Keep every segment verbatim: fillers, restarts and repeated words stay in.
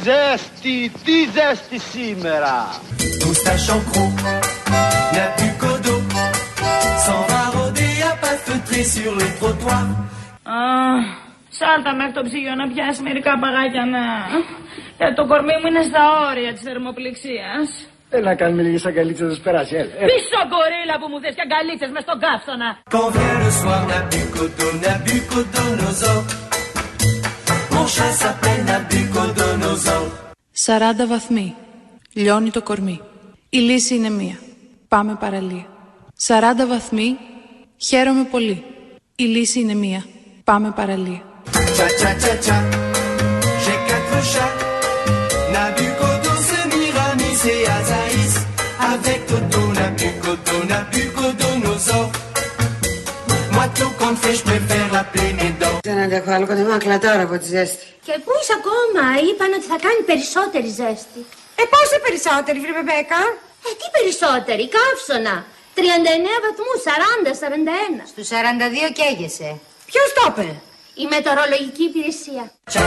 Ζέστη, τι ζέστη σήμερα. Moustache en croc, n'a plus qu'au dos, s'en va rôder à pas feutrer sur les trottoirs. Αχ, σάλτα μέχρι το ψυγείο να πιάσει μερικά παγάκια να... Για το κορμί μου είναι στα όρια της θερμοπληξίας. Έλα να κάνουμε λίγες αγκαλίτσες να σου περάσει, έλα. Πίσω κορίλα που μου θες και αγκαλίτσες μες στον καύσωνα. Quand vient le soir, Nabucodonosor, mon chat s'appelle Nabucodonosor. Σαράντα βαθμοί. Λιώνει το κορμί. Η λύση είναι μία. Πάμε παραλία. Σαράντα βαθμοί. Χαίρομαι πολύ. Η λύση είναι μία. Πάμε παραλία. Tcha tcha tcha tcha, j'ai quatre chats. Nabucodo, Semiramis et Azaïs. Avec Toto, Nabucodo, Nabucodonosor. Moi tout compte fait, je préfère l'appeler Médor. Δεν αντέχω άλλο κοντεμάκλα τώρα από τη ζέστη. Και πού είσαι ακόμα, είπαν ότι θα κάνει περισσότερη ζέστη. Ε, πόσο περισσότερη, βρε Μπέκα. Ε, τι περισσότερη, καύσωνα. τριάντα εννέα βαθμούς, σαράντα, σαράντα ένα. Στους σαράντα δύο καίγεσαι. Ποιος το είπε? Η μετεωρολογική υπηρεσία.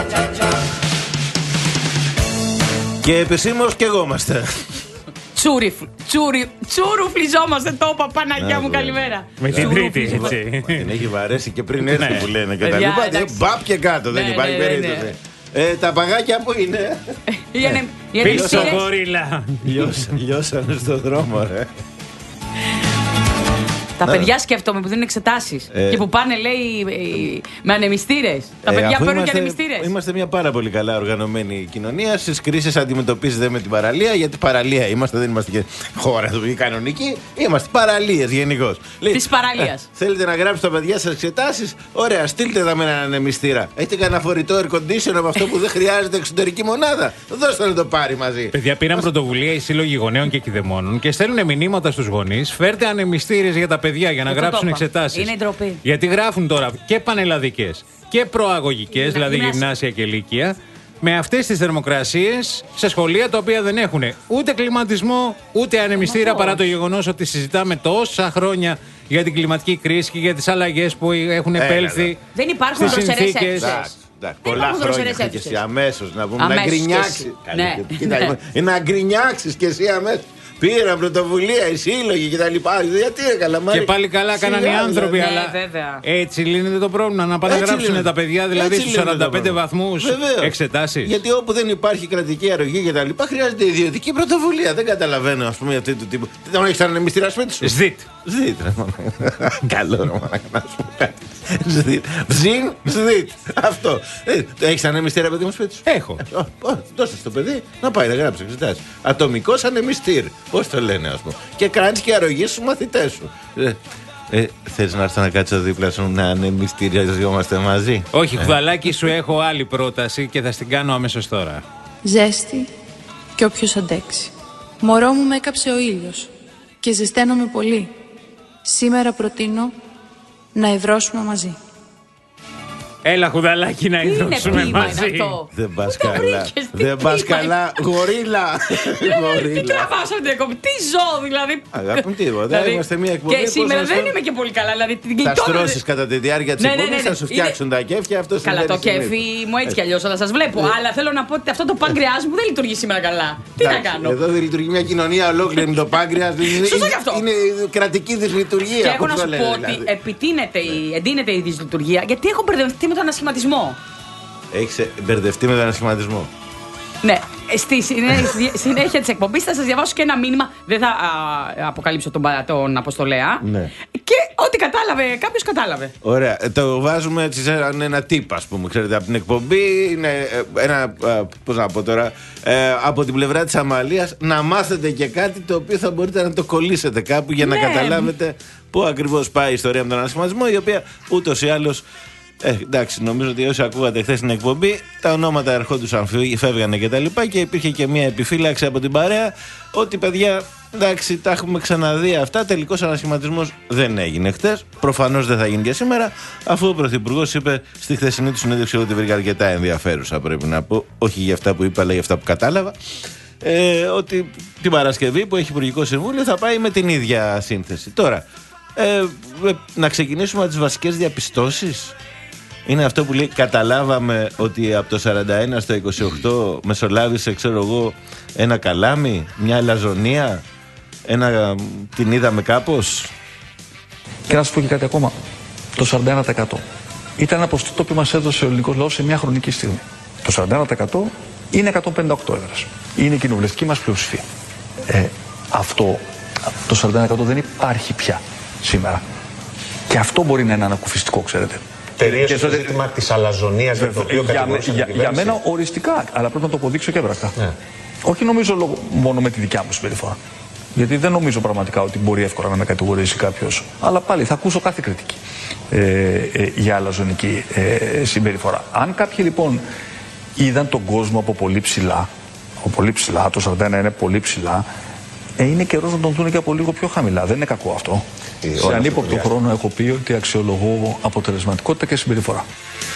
Και επισήμως και εγώ είμαστε. Τσούρι, τσούρι, τσουρουφλιζόμαστε, το είπα, Παναγιά μου, καλημέρα. Με την τρίτη, έτσι. Την έχει βαρέσει και πριν έρθει που λένε και τα λοιπά. Μπαπ και κάτω, δεν υπάρχει περίπτωση. Ε, τα παγάκια που είναι. Πίσω γορίλα. Λιώσανε στον δρόμο, ρε. Τα παιδιά σκέφτομαι που δίνουν εξετάσεις ε, και που πάνε, λέει, με ανεμιστήρες. Τα ε, παιδιά παίρνουν είμαστε, και ανεμιστήρες. Είμαστε μια πάρα πολύ καλά οργανωμένη κοινωνία. Στις κρίσεις αντιμετωπίζετε με την παραλία, γιατί παραλία είμαστε, δεν είμαστε και χώρα κανονική. Είμαστε παραλίες γενικώς. Της παραλίας. Ε, θέλετε να γράψετε τα παιδιά σας εξετάσεις? Ωραία, στείλτε τα με έναν ανεμιστήρα. Έχετε κανένα φορητό air condition από αυτό που δεν χρειάζεται εξωτερική μονάδα? Δώστε να το πάρει μαζί. Παιδιά, πήραν πρωτοβουλία οι σύλλογοι γονέων και κηδεμόνων και στέλνουν μηνύματα στους γονείς. Φέρτε ανεμιστήρες για τα παιδιά για να το γράψουν το εξετάσεις. Είναι ντροπή. Γιατί γράφουν τώρα και πανελλαδικές και προαγωγικές, δηλαδή γυμνάσια. γυμνάσια και λύκεια, με αυτές τις θερμοκρασίες σε σχολεία τα οποία δεν έχουν ούτε κλιματισμό ούτε ανεμιστήρα, Μαχώς. παρά το γεγονός ότι συζητάμε τόσα χρόνια για την κλιματική κρίση και για τις αλλαγές που έχουν επέλθει. Δεν υπάρχουν δροσερές αίθουσες. Πολλά χρόνια και εσύ αμέσως να πούμε να γκρινιάξεις. Να γκρινιάξεις και εσύ αμέσως. Πήραν πρωτοβουλία οι σύλλογοι και τα λοιπά. Γιατί έκανα, και πάλι καλά έκαναν οι άνθρωποι, ναι, αλλά βέβαια. Έτσι λύνεται το πρόβλημα. Να πάνε να γράψουν τα παιδιά δηλαδή στους σαράντα πέντε βαθμούς εξετάσεις. Γιατί όπου δεν υπάρχει κρατική αρρωγή και τα λοιπά, χρειάζεται ιδιωτική πρωτοβουλία. Δεν καταλαβαίνω, ας πούμε, αυτή του τύπου. Δεν έχεις ανεμιστήρα σπίτι σου? Ζητ. Ζητ. Καλό ρε μάνα, να σου πω κάτι. Ζητ. Ζιν, ζητ. Αυτό. Έχεις ανεμιστήρα παιδί μου σπίτι σου? Έχω. Δώσε στο παιδί να πάει να γράψει εξετάσεις. Ατομικός ανεμιστήρ. Πώς το λένε, ας πούμε. Και κάνεις και αρρωγή στους μαθητές σου. Ε, θες να έρθω να κάτσω δίπλα σου να ανεμιστηριαζόμαστε μαζί? Όχι, Χουδαλάκι, σου έχω άλλη πρόταση και θα στην κάνω αμέσως τώρα. Ζέστη και όποιος αντέξει. Μωρό μου με έκαψε ο ήλιος και ζεσταίνομαι πολύ. Σήμερα προτείνω να ευρώσουμε μαζί. Έλα, Χουδαλάκι, να ιδρώσουμε μαζί. Δεν πας καλά. Δεν πας καλά. Γορίλα. Τι τραβάσαμε την εκπομπή. Τι ζω, δηλαδή. Αγάπη μου, τίποτα. Είμαστε μια εκπομπή. Και σήμερα δεν είμαι και πολύ καλά. Θα στρώσεις κατά τη διάρκεια της εκπομπής, θα σου φτιάξουν τα κέφια. Καλά, το κέφι μου έτσι κι αλλιώς θα σας βλέπω. Αλλά θέλω να πω ότι αυτό το πάγκρεάς μου δεν λειτουργεί σήμερα καλά. Τι να κάνω? Εδώ δεν λειτουργεί μια κοινωνία ολόκληρη με το πάγκρεας. Είναι κρατική δυσλειτουργία. Και έχω να σου πω ότι εντείνεται η δυσλειτουργία γιατί έχω μπερδευτεί με τον ανασχηματισμό. Έχεις μπερδευτεί με τον ανασχηματισμό. Ναι, στη συνέχεια της εκπομπής θα σας διαβάσω και ένα μήνυμα. Δεν θα α, αποκαλύψω τον, τον Αποστολέα. Ναι. Και ό,τι κατάλαβε, κάποιος κατάλαβε. Ωραία. Το βάζουμε έτσι σαν ένα τύπο, ας πούμε, ξέρετε, από την εκπομπή. Είναι ένα, πώς να πω τώρα, ε, από την πλευρά της Αμαλίας να μάθετε και κάτι το οποίο θα μπορείτε να το κολλήσετε κάπου για να ναι. καταλάβετε πού ακριβώς πάει η ιστορία με τον ανασχηματισμό, η οποία ούτως ή άλλως. Ε, εντάξει, νομίζω ότι όσοι ακούγατε χθες την εκπομπή, τα ονόματα ερχόντουσαν, φεύγανε και τα λοιπά και υπήρχε και μια επιφύλαξη από την παρέα ότι παιδιά, εντάξει, τα έχουμε ξαναδεί αυτά. Τελικός ανασχηματισμός δεν έγινε χθες. Προφανώς δεν θα γίνει και σήμερα, αφού ο Πρωθυπουργός είπε στη χθεσινή του συνέντευξη ότι βρήκα αρκετά ενδιαφέρουσα, πρέπει να πω, όχι για αυτά που είπα, αλλά για αυτά που κατάλαβα. Ε, ότι την Παρασκευή που έχει Υπουργικό Συμβούλιο θα πάει με την ίδια σύνθεση. Τώρα, ε, να ξεκινήσουμε από τις βασικές διαπιστώσεις. Είναι αυτό που λέει, καταλάβαμε ότι από το σαράντα ένα στο είκοσι οκτώ μεσολάβησε, ξέρω εγώ, ένα καλάμι, μια αλαζονία, ένα, την είδαμε κάπως. Και να σας πω και κάτι ακόμα. Το σαράντα ένα τοις εκατό ήταν ένα ποσοστό το οποίο μας έδωσε ο ελληνικός λαός σε μια χρονική στιγμή. Το σαράντα ένα τοις εκατό είναι εκατόν πενήντα οκτώ έδρες. Είναι η κοινοβουλευτική μας πλειοψηφία. Ε, αυτό το σαράντα ένα τοις εκατό δεν υπάρχει πια σήμερα. Και αυτό μπορεί να είναι ανακουφιστικό, ξέρετε. Τελείωσε το ζήτημα της αλαζονίας για το οποίο κατηγορούσε για, για, για μένα οριστικά, αλλά πρέπει να το αποδείξω και έβρακτα. Ναι. Όχι νομίζω λόγω, μόνο με τη δικιά μου συμπεριφορά. Γιατί δεν νομίζω πραγματικά ότι μπορεί εύκολα να με κατηγορήσει κάποιος. Αλλά πάλι θα ακούσω κάθε κριτική ε, ε, για αλαζονική ε, συμπεριφορά. Αν κάποιοι λοιπόν είδαν τον κόσμο από πολύ ψηλά, από πολύ ψηλά, το σαράντα ένα είναι πολύ ψηλά, ε, είναι καιρός να τον δουν και από λίγο πιο χαμηλά. Δεν είναι κακό αυτό. Ε, Σε ανύποπτο χρόνο έχω πει ότι αξιολογώ αποτελεσματικότητα και συμπεριφορά.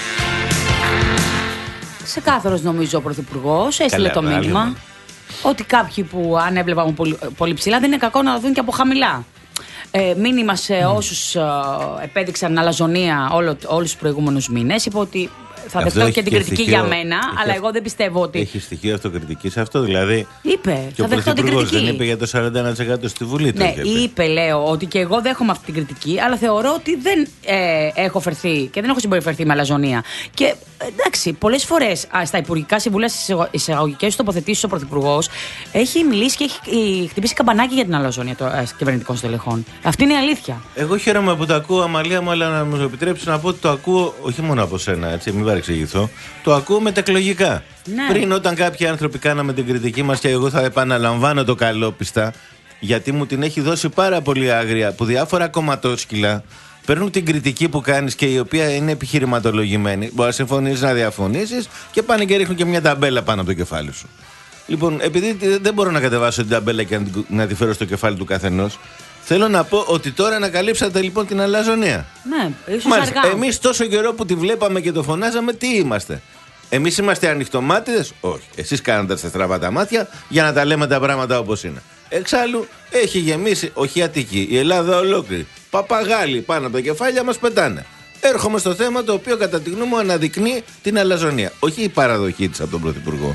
Ξεκάθαρος νομίζω ο Πρωθυπουργός έστειλε το μήνυμα ότι κάποιοι που αν έβλεπαν πολύ, πολύ ψηλά δεν είναι κακό να δουν και από χαμηλά. Ε, μήνυμα σε mm. όσους ε, επέδειξαν αλαζονία όλο, όλους τους προηγούμενους μήνες. Είπε ότι θα δεχτώ και την κριτική στοιχείο, για μένα, αλλά εγώ δεν πιστεύω ότι. Έχει στοιχείο αυτοκριτική σε αυτό, δηλαδή. Είπε, και θα δεχτώ την κριτική. Δεν είπε για το σαράντα ένα τοις εκατό στη Βουλή. Ναι, είπε. είπε, λέω, ότι και εγώ δέχομαι αυτή την κριτική, αλλά θεωρώ ότι δεν ε, έχω φερθεί και δεν έχω συμπεριφερθεί με αλαζονία. Και εντάξει, πολλές φορές στα υπουργικά συμβούλια, στις εισαγωγικές τοποθετήσεις ο Πρωθυπουργός έχει μιλήσει και έχει χτυπήσει καμπανάκι για την αλαζονία των ε, κυβερνητικών στελεχών. Αυτή είναι η αλήθεια. Εγώ χαίρομαι που το ακούω, Αμαλία μου, αλλά να μου επιτρέψει να πω ότι το ακούω όχι μόνο από σένα, έτσι, μην παρεξηγηθώ. Το ακούω μετεκλογικά. Ναι. Πριν, όταν κάποιοι άνθρωποι κάναμε την κριτική μας, και εγώ θα επαναλαμβάνω το καλόπιστα, γιατί μου την έχει δώσει πάρα πολύ άγρια, που διάφορα κομματόσκυλα παίρνουν την κριτική που κάνεις και η οποία είναι επιχειρηματολογημένη. Μπορεί να συμφωνήσεις, να διαφωνήσεις, και πάνε και ρίχνουν και μια ταμπέλα πάνω από το κεφάλι σου. Λοιπόν, επειδή δεν μπορώ να κατεβάσω την ταμπέλα και να τη φέρω στο κεφάλι του καθενός, θέλω να πω ότι τώρα ανακαλύψατε λοιπόν την αλαζονία. Ναι, ίσως αργά. Εμείς τόσο καιρό που τη βλέπαμε και το φωνάζαμε, τι είμαστε? Εμείς είμαστε ανοιχτομάτιδες? Όχι. Εσείς κάνατε τα στραβά τα μάτια για να τα λέμε τα πράγματα όπως είναι. Εξάλλου έχει γεμίσει, όχι Αττική, η Ελλάδα ολόκληρη. Παπαγάλοι πάνω από τα κεφάλια μας πετάνε. Έρχομαι στο θέμα το οποίο κατά τη γνώμη μου αναδεικνύει την αλαζονία. Όχι η παραδοχή της από τον Πρωθυπουργό.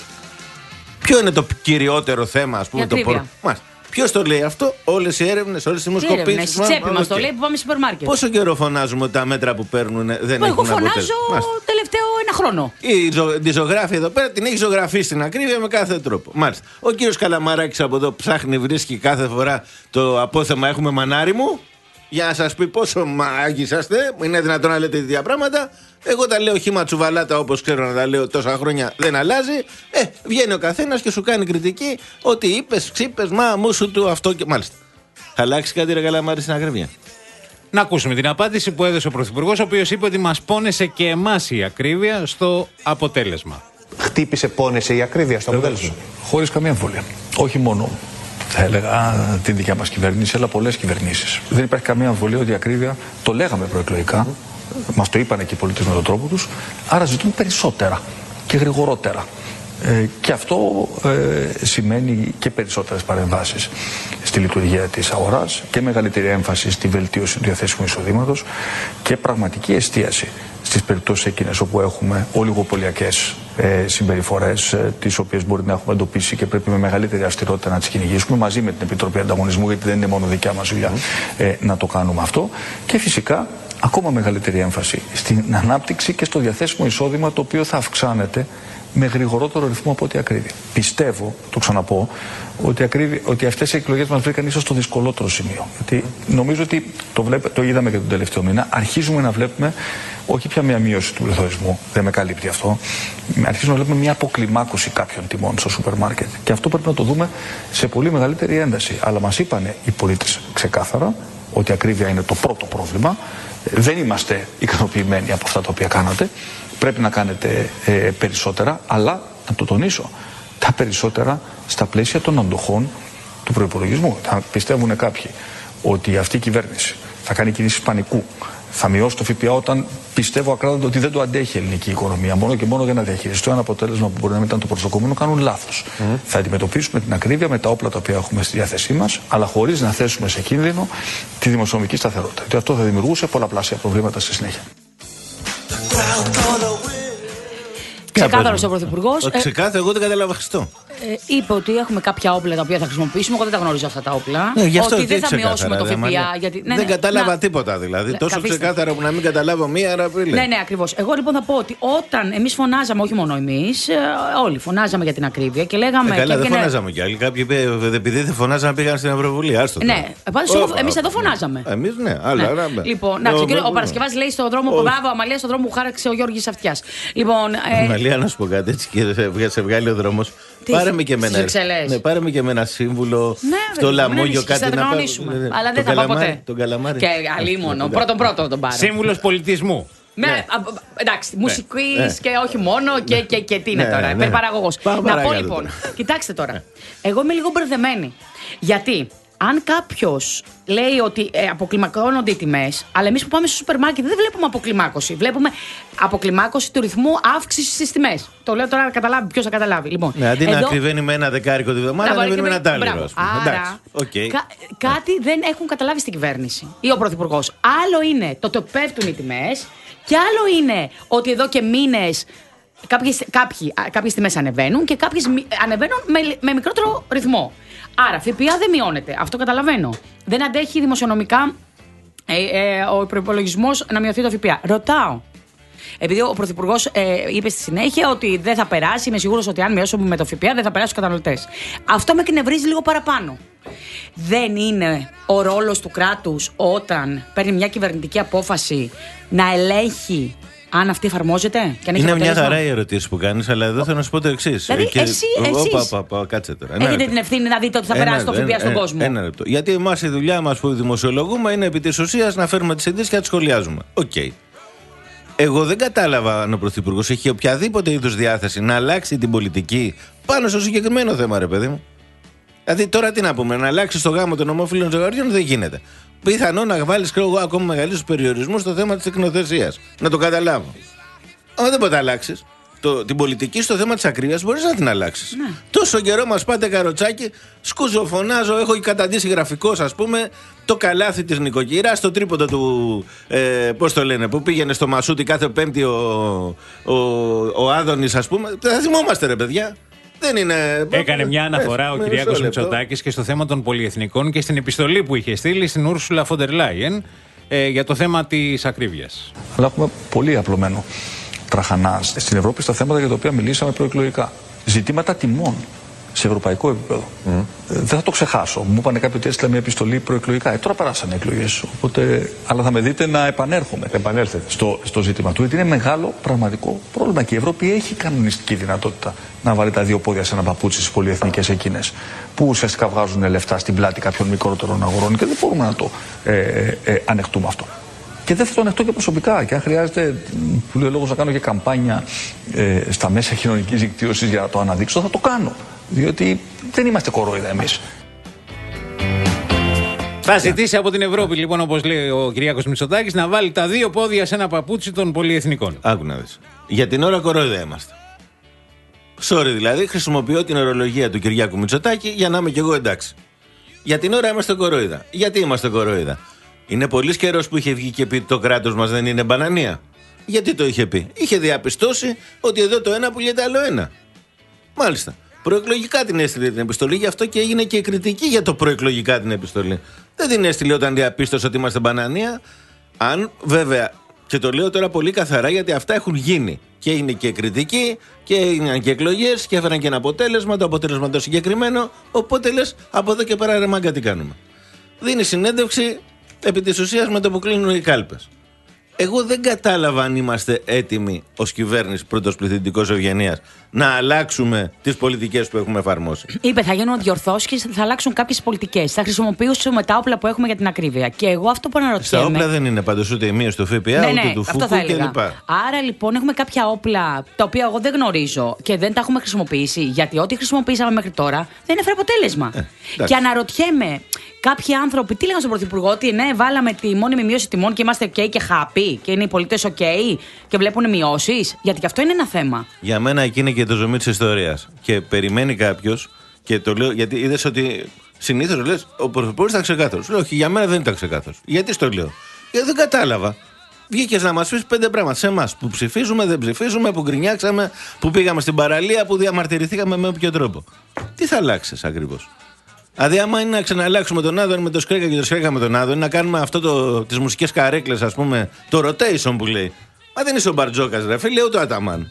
Ποιο είναι το κυριότερο θέμα, ας πούμε, το προ... Ποιος το λέει αυτό? Όλες οι έρευνες, όλες οι δημοσκοπήσεις. Η τσέπη μας το λέει που πάμε σούπερ μάρκετ. Πόσο καιρό φωνάζουμε ότι τα μέτρα που παίρνουν δεν έχουν αποτέλεσμα? Εγώ φωνάζω τελευταίο ένα χρόνο. Η, ζω, τη ζωγράφη εδώ πέρα την έχει ζωγραφίσει στην ακρίβεια με κάθε τρόπο. Μάλιστα. Ο κύριος Καλαμαράκης από εδώ ψάχνει, βρίσκει κάθε φορά το απόθεμα έχουμε μανάρι μου, για να σας πει πόσο μάγοι είσαστε. Είναι δυνατόν να λέτε τέτοια πράγματα? Εγώ τα λέω χύμα τσουβαλάτα, όπως ξέρω να τα λέω τόσα χρόνια, δεν αλλάζει. Ε, βγαίνει ο καθένας και σου κάνει κριτική ότι είπες, ξύπες, μα μου σου του αυτό και μάλιστα. Θα αλλάξει κάτι, ρε Καλαμάρη, στην ακρίβεια? Να ακούσουμε την απάντηση που έδωσε ο Πρωθυπουργός, ο οποίος είπε ότι μας πόνεσε και εμάς η ακρίβεια στο αποτέλεσμα. Χτύπησε, πόνεσε η ακρίβεια στο αποτέλεσμα? Χωρίς καμία αμφιβολία. Όχι μόνο, θα έλεγα, την δικιά μας κυβέρνηση, αλλά πολλές κυβερνήσεις. Δεν υπάρχει καμία αμφιβολία ότι η ακρίβεια, το λέγαμε προεκλογικά, μας το είπαν και οι πολίτες με τον τρόπο τους, άρα ζητούν περισσότερα και γρηγορότερα. Ε, και αυτό ε, σημαίνει και περισσότερες παρεμβάσεις στη λειτουργία της αγοράς και μεγαλύτερη έμφαση στη βελτίωση του διαθέσιμου εισοδήματος και πραγματική εστίαση στις περιπτώσεις εκείνες όπου έχουμε ολιγοπολιακές ε, συμπεριφορές, ε, τις οποίες μπορεί να έχουμε εντοπίσει και πρέπει με μεγαλύτερη αυστηρότητα να τις κυνηγήσουμε μαζί με την Επιτροπή Ανταγωνισμού, γιατί δεν είναι μόνο δικιά μας δουλειά ε, να το κάνουμε αυτό. Και φυσικά ακόμα μεγαλύτερη έμφαση στην ανάπτυξη και στο διαθέσιμο εισόδημα, το οποίο θα αυξάνεται με γρηγορότερο ρυθμό από ό,τι ακρίβεια. Πιστεύω, το ξαναπώ, ότι, ακρίβεια, ότι αυτές οι εκλογές μας βρήκαν ίσως το δυσκολότερο σημείο. Γιατί νομίζω ότι το, βλέπε, το είδαμε και τον τελευταίο μήνα. Αρχίζουμε να βλέπουμε όχι πια μια μείωση του πληθωρισμού, δεν με καλύπτει αυτό. Αρχίζουμε να βλέπουμε μια αποκλιμάκωση κάποιων τιμών στο σούπερ μάρκετ. Και αυτό πρέπει να το δούμε σε πολύ μεγαλύτερη ένταση. Αλλά μας είπαν οι πολίτες ξεκάθαρα ότι η ακρίβεια είναι το πρώτο πρόβλημα. Δεν είμαστε ικανοποιημένοι από αυτά τα οποία κάνατε. Πρέπει να κάνετε ε, περισσότερα, αλλά να το τονίσω, τα περισσότερα στα πλαίσια των αντοχών του προϋπολογισμού. Θα πιστεύουν κάποιοι ότι αυτή η κυβέρνηση θα κάνει κινήσεις πανικού, θα μειώσει το ΦΠΑ όταν πιστεύω ακράδαντα ότι δεν το αντέχει η ελληνική οικονομία. Μόνο και μόνο για να διαχειριστώ ένα αποτέλεσμα που μπορεί να μην ήταν το προσδοκόμενο, κάνουν λάθος. Mm. Θα αντιμετωπίσουμε την ακρίβεια με τα όπλα τα οποία έχουμε στη διάθεσή μας, αλλά χωρίς να θέσουμε σε κίνδυνο τη δημοσιονομική σταθερότητα. Γιατί αυτό θα δημιουργούσε πολλαπλάσια προβλήματα στη συνέχεια. Ξεκάθαρο ο Πρωθυπουργό. Ξεκάθαρο, εγώ δεν κατάλαβα Χριστό. Ε, είπε ότι έχουμε κάποια όπλα τα οποία θα χρησιμοποιήσουμε. Εγώ δεν τα γνωρίζω αυτά τα όπλα. Ναι, ότι δεν θα μειώσουμε το ΦΠΑ. Γιατί... Ναι, δεν ναι, κατάλαβα να... τίποτα δηλαδή. Λε, τόσο καθίστε. ξεκάθαρο που να μην καταλάβω μία ώρα πριν. Ναι, ναι, ακριβώς. Εγώ λοιπόν θα πω ότι όταν εμείς φωνάζαμε, όχι μόνο εμείς, όλοι φωνάζαμε για την ακρίβεια και λέγαμε. Ε, καλά, και δεν και φωνάζαμε κι άλλοι. Κάποιοι επειδή δεν φωνάζαμε πήγαν στην Ευρωβουλή. Άστο. Ναι, εμείς εδώ φωνάζαμε. Εμείς ναι, άλλα. Λοιπόν, ο Παρασκευάς λέει στον δρόμο που μπράβο, Αμαλία, στον δρόμο που χάραξε ο Γιώργης Αυτιάς. Λοιπόν. Αμαλία, να σου πω κάτι έτσι και σε βγάλει ο δρόμος. Πάρε με και εμένα. Ναι, πάρε με και εμένα σύμβουλο ναι, στο λαμόγιο κάτι να πάρει. Αλλά δεν θα πάω ποτέ. Τον καλαμάρι. Και αλίμονο. Πρώτον πρώτον τον πάρω. Σύμβουλος πολιτισμού. Ναι, εντάξει, μουσικής και όχι μόνο και τι είναι τώρα. Υπερπαραγωγός. Να πω λοιπόν, κοιτάξτε τώρα. Εγώ είμαι λίγο μπερδεμένη. Γιατί αν κάποιος λέει ότι ε, αποκλιμακώνονται οι τιμές, αλλά εμείς που πάμε στο σούπερ μάρκετ δεν βλέπουμε αποκλιμάκωση. Βλέπουμε αποκλιμάκωση του ρυθμού αύξησης στις τιμές. Το λέω τώρα να καταλάβει ποιος θα καταλάβει. Λοιπόν, ναι, αντί εδώ... να ακριβένει με ένα δεκάρικο τη βδομάδα, να βαίνει με ένα τάλιρο. Άρα, okay. κα, κάτι δεν έχουν καταλάβει στην κυβέρνηση ή ο Πρωθυπουργός. Άλλο είναι το ότι πέφτουν οι τιμές, και άλλο είναι ότι εδώ και μήνες κάποιες, κάποιοι, κάποιες τιμές ανεβαίνουν και κάποιες ανεβαίνουν με, με μικρότερο ρυθμό. Άρα, ΦΠΑ δεν μειώνεται. Αυτό καταλαβαίνω. Δεν αντέχει δημοσιονομικά ε, ε, ο προϋπολογισμός να μειωθεί το ΦΠΑ. Ρωτάω. Επειδή ο Πρωθυπουργός ε, είπε στη συνέχεια ότι δεν θα περάσει, είμαι σίγουρος ότι αν μειώσουμε με το ΦΠΑ δεν θα περάσει στους καταναλωτές. Αυτό με εκνευρίζει λίγο παραπάνω. Δεν είναι ο ρόλος του κράτους όταν παίρνει μια κυβερνητική απόφαση να ελέγχει αν αυτή εφαρμόζεται και αν είναι έχει μια χαρά η ερωτήση που κάνεις, αλλά εδώ θέλω να σου πω το εξής. Δηλαδή, και... εσεί, εσείς Όπα, όπα, κάτσε τώρα. έχετε λεπτό. Την ευθύνη να δείτε ότι θα περάσει το ΦΠΑ στον κόσμο. Ένα λεπτό. Γιατί εμάς η δουλειά μας που δημοσιολογούμε είναι επί της ουσίας να φέρουμε τις ειδήσεις και να τις σχολιάζουμε. Οκ. Okay. Εγώ δεν κατάλαβα αν ο Πρωθυπουργός έχει οποιαδήποτε είδους διάθεση να αλλάξει την πολιτική πάνω στο συγκεκριμένο θέμα, ρε παιδί μου. Δηλαδή τώρα τι να πούμε, να αλλάξει το γάμο των ομόφυλων ζευγαριών δεν γίνεται. Πιθανό να βάλει ακόμα μεγαλύτερου περιορισμού στο θέμα τη τεκνοθεσίας. Να το καταλάβω. Αν δεν μπορεί να αλλάξει την πολιτική στο θέμα τη ακρίβειας, μπορεί να την αλλάξει. Ναι. Τόσο καιρό μας πάτε καροτσάκι, σκούζω, φωνάζω, έχω καταντήσει γραφικός, ας πούμε, το καλάθι της νοικοκυράς, το τρίποντο του. Ε, πώς το λένε, που πήγαινε στο Μασούτι κάθε Πέμπτη ο, ο, ο Άδωνης, ας πούμε. Θα θυμόμαστε, ρε παιδιά. Δεν είναι... Έκανε μια αναφορά ο Κυριάκος Μητσοτάκης και στο θέμα των πολυεθνικών και στην επιστολή που είχε στείλει στην Ούρσουλα Φοντερ Λάιεν ε, για το θέμα της ακρίβειας. Αλλά έχουμε πολύ απλωμένο τραχανά στην Ευρώπη στα θέματα για τα οποία μιλήσαμε προεκλογικά. Ζητήματα τιμών σε ευρωπαϊκό επίπεδο. Mm. Ε, δεν θα το ξεχάσω. Μου είπανε κάποιοι ότι έστειλα μια επιστολή προεκλογικά. Ε, τώρα περάσανε εκλογές. Οπότε, αλλά θα με δείτε να επανέρχομαι στο, στο ζήτημα του. Γιατί είναι μεγάλο πραγματικό πρόβλημα. Και η Ευρώπη έχει κανονιστική δυνατότητα να βάλει τα δύο πόδια σε ένα παπούτσι στις πολυεθνικές εκείνες που ουσιαστικά βγάζουν λεφτά στην πλάτη κάποιων μικρότερων αγορών και δεν μπορούμε να το ε, ε, ε, ανεχτούμε αυτό. Και δεν θα το ανεχτώ και προσωπικά. Και αν χρειάζεται, που λέει ο λόγος, να κάνω και καμπάνια ε, στα μέσα κοινωνικής δικτύωσης για να το αναδείξω, θα το κάνω. Διότι δεν είμαστε κορόιδα εμείς. Θα ζητήσει από την Ευρώπη, λοιπόν, όπως λέει ο Κυριάκος Μητσοτάκης, να βάλει τα δύο πόδια σε ένα παπούτσι των πολυεθνικών. Άκου να δεις. Για την ώρα κορόιδα είμαστε. Sorry, δηλαδή, χρησιμοποιώ την ορολογία του Κυριάκου Μητσοτάκη για να είμαι κι εγώ εντάξει. Για την ώρα είμαστε κορόιδα. Γιατί είμαστε κορόιδα? Είναι πολύ καιρός που είχε βγει και πει το κράτος μας δεν είναι μπανανία. Γιατί το είχε πει? Είχε διαπιστώσει ότι εδώ το ένα πουλιέται άλλο ένα. Μάλιστα. Προεκλογικά την έστειλε την επιστολή, γι' αυτό και έγινε και η κριτική για το προεκλογικά την επιστολή. Δεν την έστειλε όταν διαπίστωσε ότι είμαστε μπανανία. Αν βέβαια, και το λέω τώρα πολύ καθαρά γιατί αυτά έχουν γίνει. Και έγινε και κριτική και έγιναν και εκλογές και έφεραν και ένα αποτέλεσμα. Το αποτέλεσμα το συγκεκριμένο. Οπότε λες, από εδώ και πέρα ρε μάγκα τι κάνουμε. Δίνει συνέντευξη επί της ουσίας με το που κλείνουν οι κάλπες. Εγώ δεν κατάλαβα αν είμαστε έτοιμοι ως κυβέρνηση πρώτος πληθυντικός ευγενίας να αλλάξουμε τις πολιτικές που έχουμε εφαρμόσει. Είπε θα γίνουν διορθώσεις και θα αλλάξουν κάποιες πολιτικές. Θα χρησιμοποιήσουμε τα όπλα που έχουμε για την ακρίβεια. Και εγώ αυτό που αναρωτιέμαι. Στα όπλα δεν είναι πάντως ούτε η μείωση του ΦΠΑ, ναι, ούτε ναι, του ΦΟΚΟ κλπ. Άρα λοιπόν έχουμε κάποια όπλα τα οποία εγώ δεν γνωρίζω και δεν τα έχουμε χρησιμοποιήσει. Γιατί ό,τι χρησιμοποιήσαμε μέχρι τώρα δεν έφερε αποτέλεσμα. Ε, και αναρωτιέμαι. Κάποιοι άνθρωποι τι λέγανε στον Πρωθυπουργό, ότι ναι, βάλαμε τη μόνιμη μείωση τιμών και είμαστε OK και happy και είναι οι πολίτες OK και βλέπουν μειώσεις. Γιατί και αυτό είναι ένα θέμα. Για μένα εκεί είναι και το ζωμί της ιστορίας. Και περιμένει κάποιος, και το λέω γιατί είδες ότι συνήθως λες ο Πρωθυπουργός ήταν ξεκάθαρος. Λέω, όχι, για μένα δεν ήταν ξεκάθαρος. Γιατί στο λέω? Γιατί δεν κατάλαβα. Βγήκες να μας πεις πέντε πράγματα σε εμάς που ψηφίζουμε, δεν ψηφίζουμε, που γκρινιάξαμε, που πήγαμε στην παραλία, που διαμαρτυρηθήκαμε με όποιο τρόπο. Τι θα αλλάξεις ακριβώς? Δηλαδή, άμα είναι να ξαναλλάξουμε τον Άδωνη με το Σκρέκα και το Σκρέκα με τον Άδωνη, να κάνουμε αυτό το, τις μουσικές καρέκλες, ας πούμε, το rotation που λέει. Μα δεν είσαι ο Μπαρτζόκας, ρε φίλε, ούτε ο Αταμάν.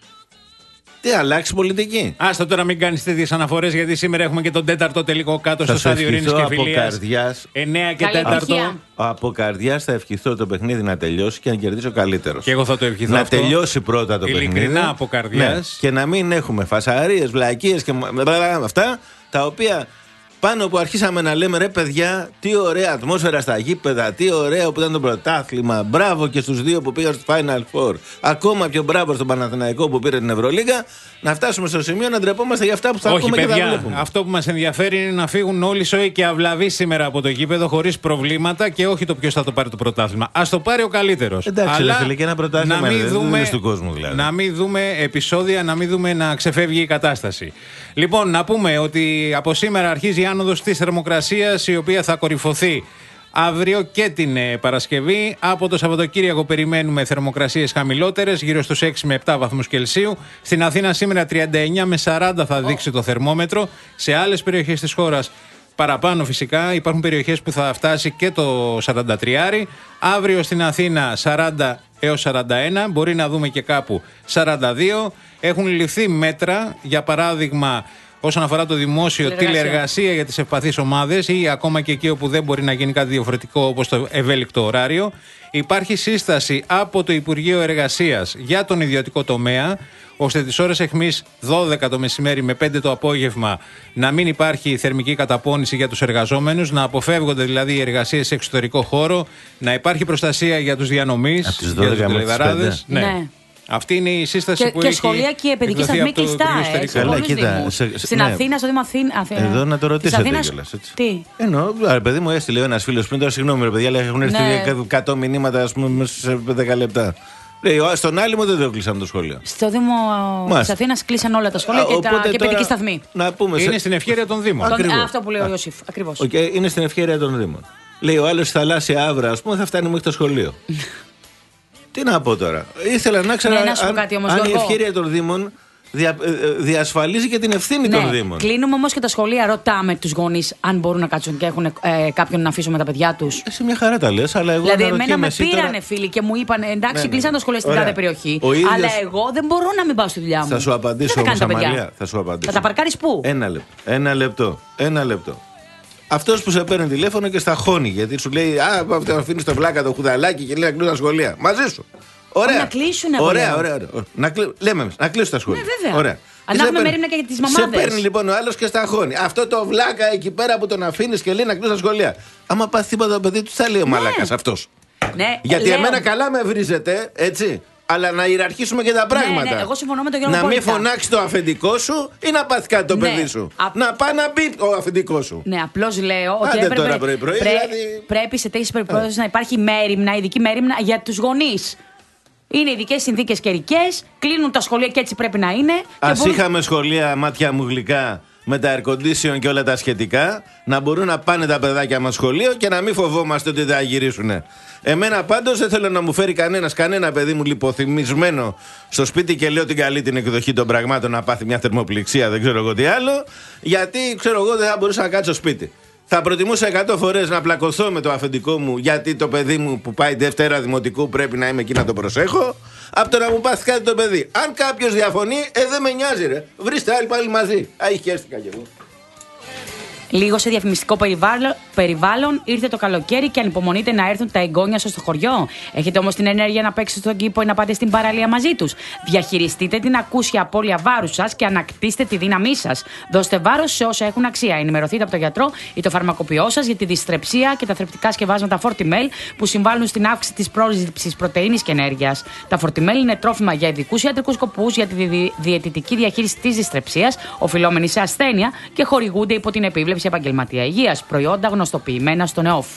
Τι αλλάξει πολιτική. Άστα τώρα, μην κάνεις τέτοιες αναφορές, γιατί σήμερα έχουμε και τον τέταρτο τελικό κάτω στο στάδιο Ειρήνης και Φιλίας. εννέα και τέταρτο. Από καρδιάς θα ευχηθώ το παιχνίδι να τελειώσει και να κερδίσει ο καλύτερος. Και εγώ θα το ευχηθώ. Να αυτό. τελειώσει πρώτα το Ειλικρινά παιχνίδι. Ειλικρινά από καρδιάς. Ναι. Και να μην έχουμε φασαρίες, βλακίες και αυτά τα οποία. Πάνω που αρχίσαμε να λέμε, ρε παιδιά, τι ωραία ατμόσφαιρα στα γήπεδα, τι ωραίο που ήταν το πρωτάθλημα. Μπράβο και στους δύο που πήγαν στο Final Four. Ακόμα πιο μπράβο στον Παναθηναϊκό που πήρε την Ευρωλίγα. Να φτάσουμε στο σημείο να ντρεπόμαστε για αυτά που θα Όχι, ακούμε παιδιά, και θα βλέπουμε. αυτό που μας ενδιαφέρει είναι να φύγουν όλοι σοοί και αυλαβοί σήμερα από το γήπεδο χωρίς προβλήματα και όχι το ποιος θα το πάρει το πρωτάθλημα. Ας το πάρει ο καλύτερος. Εντάξει, αλλά φίλε, και ένα πρωτάθλημα να μην δεν δούμε, είναι του κόσμου δηλαδή. Να μην δούμε επεισόδια, να μην δούμε να ξεφεύγει η κατάσταση. Λοιπόν, να πούμε ότι από σήμερα αρχίζει η άνοδος της θερμοκρασίας, η οποία θα κορυφωθεί αύριο και την ε, Παρασκευή. Από το Σαββατοκύριακο περιμένουμε θερμοκρασίες χαμηλότερες, γύρω στους έξι με επτά βαθμούς Κελσίου. Στην Αθήνα σήμερα τριάντα εννέα με σαράντα θα δείξει το θερμόμετρο. Σε άλλες περιοχές της χώρας παραπάνω φυσικά. Υπάρχουν περιοχές που θα φτάσει και το σαράντα τρία. Αύριο στην Αθήνα σαράντα έως σαράντα ένα. Μπορεί να δούμε και κάπου σαράντα δύο. Έχουν ληφθεί μέτρα, για παράδειγμα, όσον αφορά το δημόσιο, τηλεεργασία, τηλεεργασία για τις ευπαθείς ομάδες ή ακόμα και εκεί όπου δεν μπορεί να γίνει κάτι διαφορετικό όπως το ευέλικτο ωράριο. Υπάρχει σύσταση από το Υπουργείο Εργασίας για τον ιδιωτικό τομέα, ώστε τις ώρες αιχμής δώδεκα το μεσημέρι με πέντε το απόγευμα να μην υπάρχει θερμική καταπώνηση για τους εργαζόμενους, να αποφεύγονται δηλαδή οι εργασίες σε εξωτερικό χώρο, να υπάρχει προστασία για τους διανομείς, για τους τηλεδαράδες. Ναι. ναι. Αυτή είναι η σύσταση και, που και έχει. Και σχολεία και παιδική σταθμή κλειστά. Ε, Καλά, κοίτα. Σε, Στην ναι. Αθήνα, στο Δήμο Αθήνα. Εδώ να το ρωτήσετε Αθήνας... κιόλας. Τι. Εννοώ, ρε παιδί μου, έστειλε ένα φίλο πριν. Τώρα συγγνώμη, ρε παιδιά, αλλά έχουν έρθει ναι. εκατό μηνύματα, ας πούμε, μέσα σε δέκα λεπτά. Λέει, στον Άλυμο δεν το κλείσαν το σχολείο. Στο Δήμο τη Αθήνα κλείσαν όλα τα σχολεία και, τα, και παιδική σταθμή. Να πούμε, είναι σε... στην ευχέρεια των Δήμων. Τον, αυτό που λέει ο Ιωσήφ. Ακριβώς. Okay, είναι στην ευχέρεια των Δήμων. Λέει, ο άλλο θαλάσσια άβρα, α πούμε, θα φτάνει μέχρι το σχολείο. Τι να πω τώρα. Ήθελα να ξέρω ναι, αν, κάτι, όμως, αν η ευχέρεια των Δήμων δια, διασφαλίζει και την ευθύνη ναι, των Δήμων. Κλείνουμε όμως και τα σχολεία. Ρωτάμε τους γονείς αν μπορούν να κάτσουν και έχουν ε, κάποιον να αφήσουν με τα παιδιά τους. Εσύ μια χαρά τα λες, αλλά εγώ. Δηλαδή, εμένα με πήρανε τώρα... φίλοι και μου είπαν εντάξει, ναι, κλείσαν ναι. τα σχολεία στην τάδε περιοχή. ίδιος... Αλλά εγώ δεν μπορώ να μην πάω στη δουλειά μου. Θα σου απαντήσω όμως, Αμαλία. Θα σου απαντήσω. Θα τα παρκάρεις πού? Ένα λεπτό. Ένα λεπτό. Ένα λεπτό. Αυτός που σε παίρνει τηλέφωνο και στα χώνει, γιατί σου λέει α, αφήνει στο βλάκα το χουδαλάκι και λέει να κλείσουν τα σχολεία. Μαζί σου. Ωραία. Να κλείσουν, ωραία, ωραία, ωραία. Να κλει... Λέμε, να κλείσουν τα σχολεία. Ναι, βέβαια. Ωραία. Αν έχουμε μερίμνα και για τις μαμάδες. Σε παίρνει λοιπόν ο άλλος και στα χώνει. Αυτό το βλάκα εκεί πέρα που τον αφήνει και λέει να κλείσουν τα σχολεία. Άμα πάθει τίποτα το παιδί του, θα λέει ο μαλάκας αυτός. Ναι, γιατί λέω... εμένα καλά με βρίζετε, έτσι. Αλλά να ιεραρχήσουμε και τα πράγματα. Ναι, ναι, εγώ συμφωνώ με τον Γιώργο. Να μην φωνάξει το αφεντικό σου ή να πάθει κάτι το ναι, παιδί σου. Α... Να πάει να μπει ο αφεντικό σου. Ναι, απλώς λέω ότι έπρεπε, τώρα πρωί, πρωί, πρέ... δηλαδή... πρέπει σε τέτοιες περιπτώσεις να υπάρχει μέριμνα, ειδική μέριμνα για τους γονείς. Είναι ειδικές συνθήκες καιρικές, κλείνουν τα σχολεία και έτσι πρέπει να είναι. Ας μπορούν... είχαμε σχολεία μάτια μου γλυκά με τα air condition και όλα τα σχετικά, να μπορούν να πάνε τα παιδάκια μας σχολείο και να μην φοβόμαστε ότι θα γυρίσουν. Εμένα πάντως δεν θέλω να μου φέρει κανένας, κανένα παιδί μου λιποθυμισμένο στο σπίτι και λέω την καλή την εκδοχή των πραγμάτων να πάθει μια θερμοπληξία, δεν ξέρω εγώ τι άλλο, γιατί ξέρω εγώ δεν θα μπορούσα να κάτσω σπίτι. Θα προτιμούσα εκατό φορές να πλακωθώ με το αφεντικό μου, γιατί το παιδί μου που πάει Δευτέρα Δημοτικού πρέπει να είμαι εκεί να το προσέχω, από το να μου πάθει κάτι το παιδί. Αν κάποιος διαφωνεί, ε, δεν με νοιάζει, ρε. Βρίστε άλλοι πάλι μαζί. Α, χαίστηκα κι εγώ. Λίγο σε διαφημιστικό περιβάλλον, περιβάλλον ήρθε το καλοκαίρι και ανυπομονείτε να έρθουν τα εγγόνια σας στο χωριό. Έχετε όμως την ενέργεια να παίξετε στον κήπο ή να πάτε στην παραλία μαζί τους. Διαχειριστείτε την ακούσια απώλεια βάρους σας και ανακτήστε τη δύναμή σας. Δώστε βάρος σε όσα έχουν αξία. Ενημερωθείτε από τον γιατρό ή το φαρμακοποιό σας για τη δυστρεψία και τα θρεπτικά σκευάσματα Fortimel που συμβάλλουν στην αύξηση της πρόσληψης πρωτεΐνης και ενέργειας. Τα Fortimel είναι τρόφιμα για ειδικούς ιατρικούς σκοπούς για τη δι- διαιτητική διαχείριση της δυστρεψίας, οφειλόμενη σε ασθένεια και χορηγούνται υπό την επίβλεψη επαγγελματία υγείας, προϊόντα γνωστοποιημένα στον ΕΟΦ.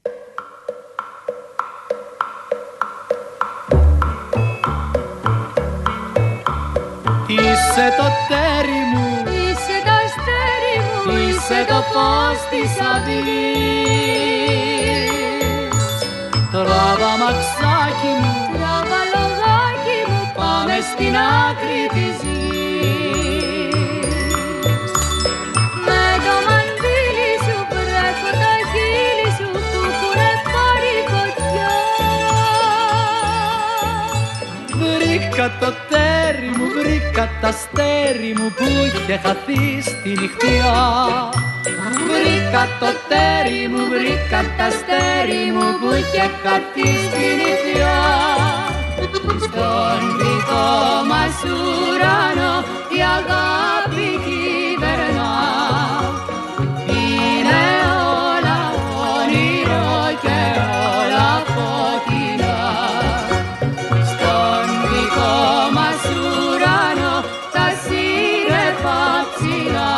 Είσαι το τέρι μου, είσαι το αστέρι μου, είσαι το φως της αυλής. Τράβα μαξάκι τραβαλογάκι μου, τραβαλογάκι μου, πάμε στην άκρη της γης. Με το μαντήλι σου βρέχω τα χείλη σου που έχουνε πάρει φωτιά. Βρήκα το τέρι μου, βρήκα τα αστέρι μου που είχε χαθεί στη νυχτιά. Βρήκα το τέρι μου, βρήκα τα αστέρι μου που είχε χαθεί στη νυχτιά. Στον δικό μας ουρανό η αγάπη κυβερνά. Είναι όλα όνειρο και όλα φωτεινά. Στον δικό μας ουρανό τα σύννεφα ψηλά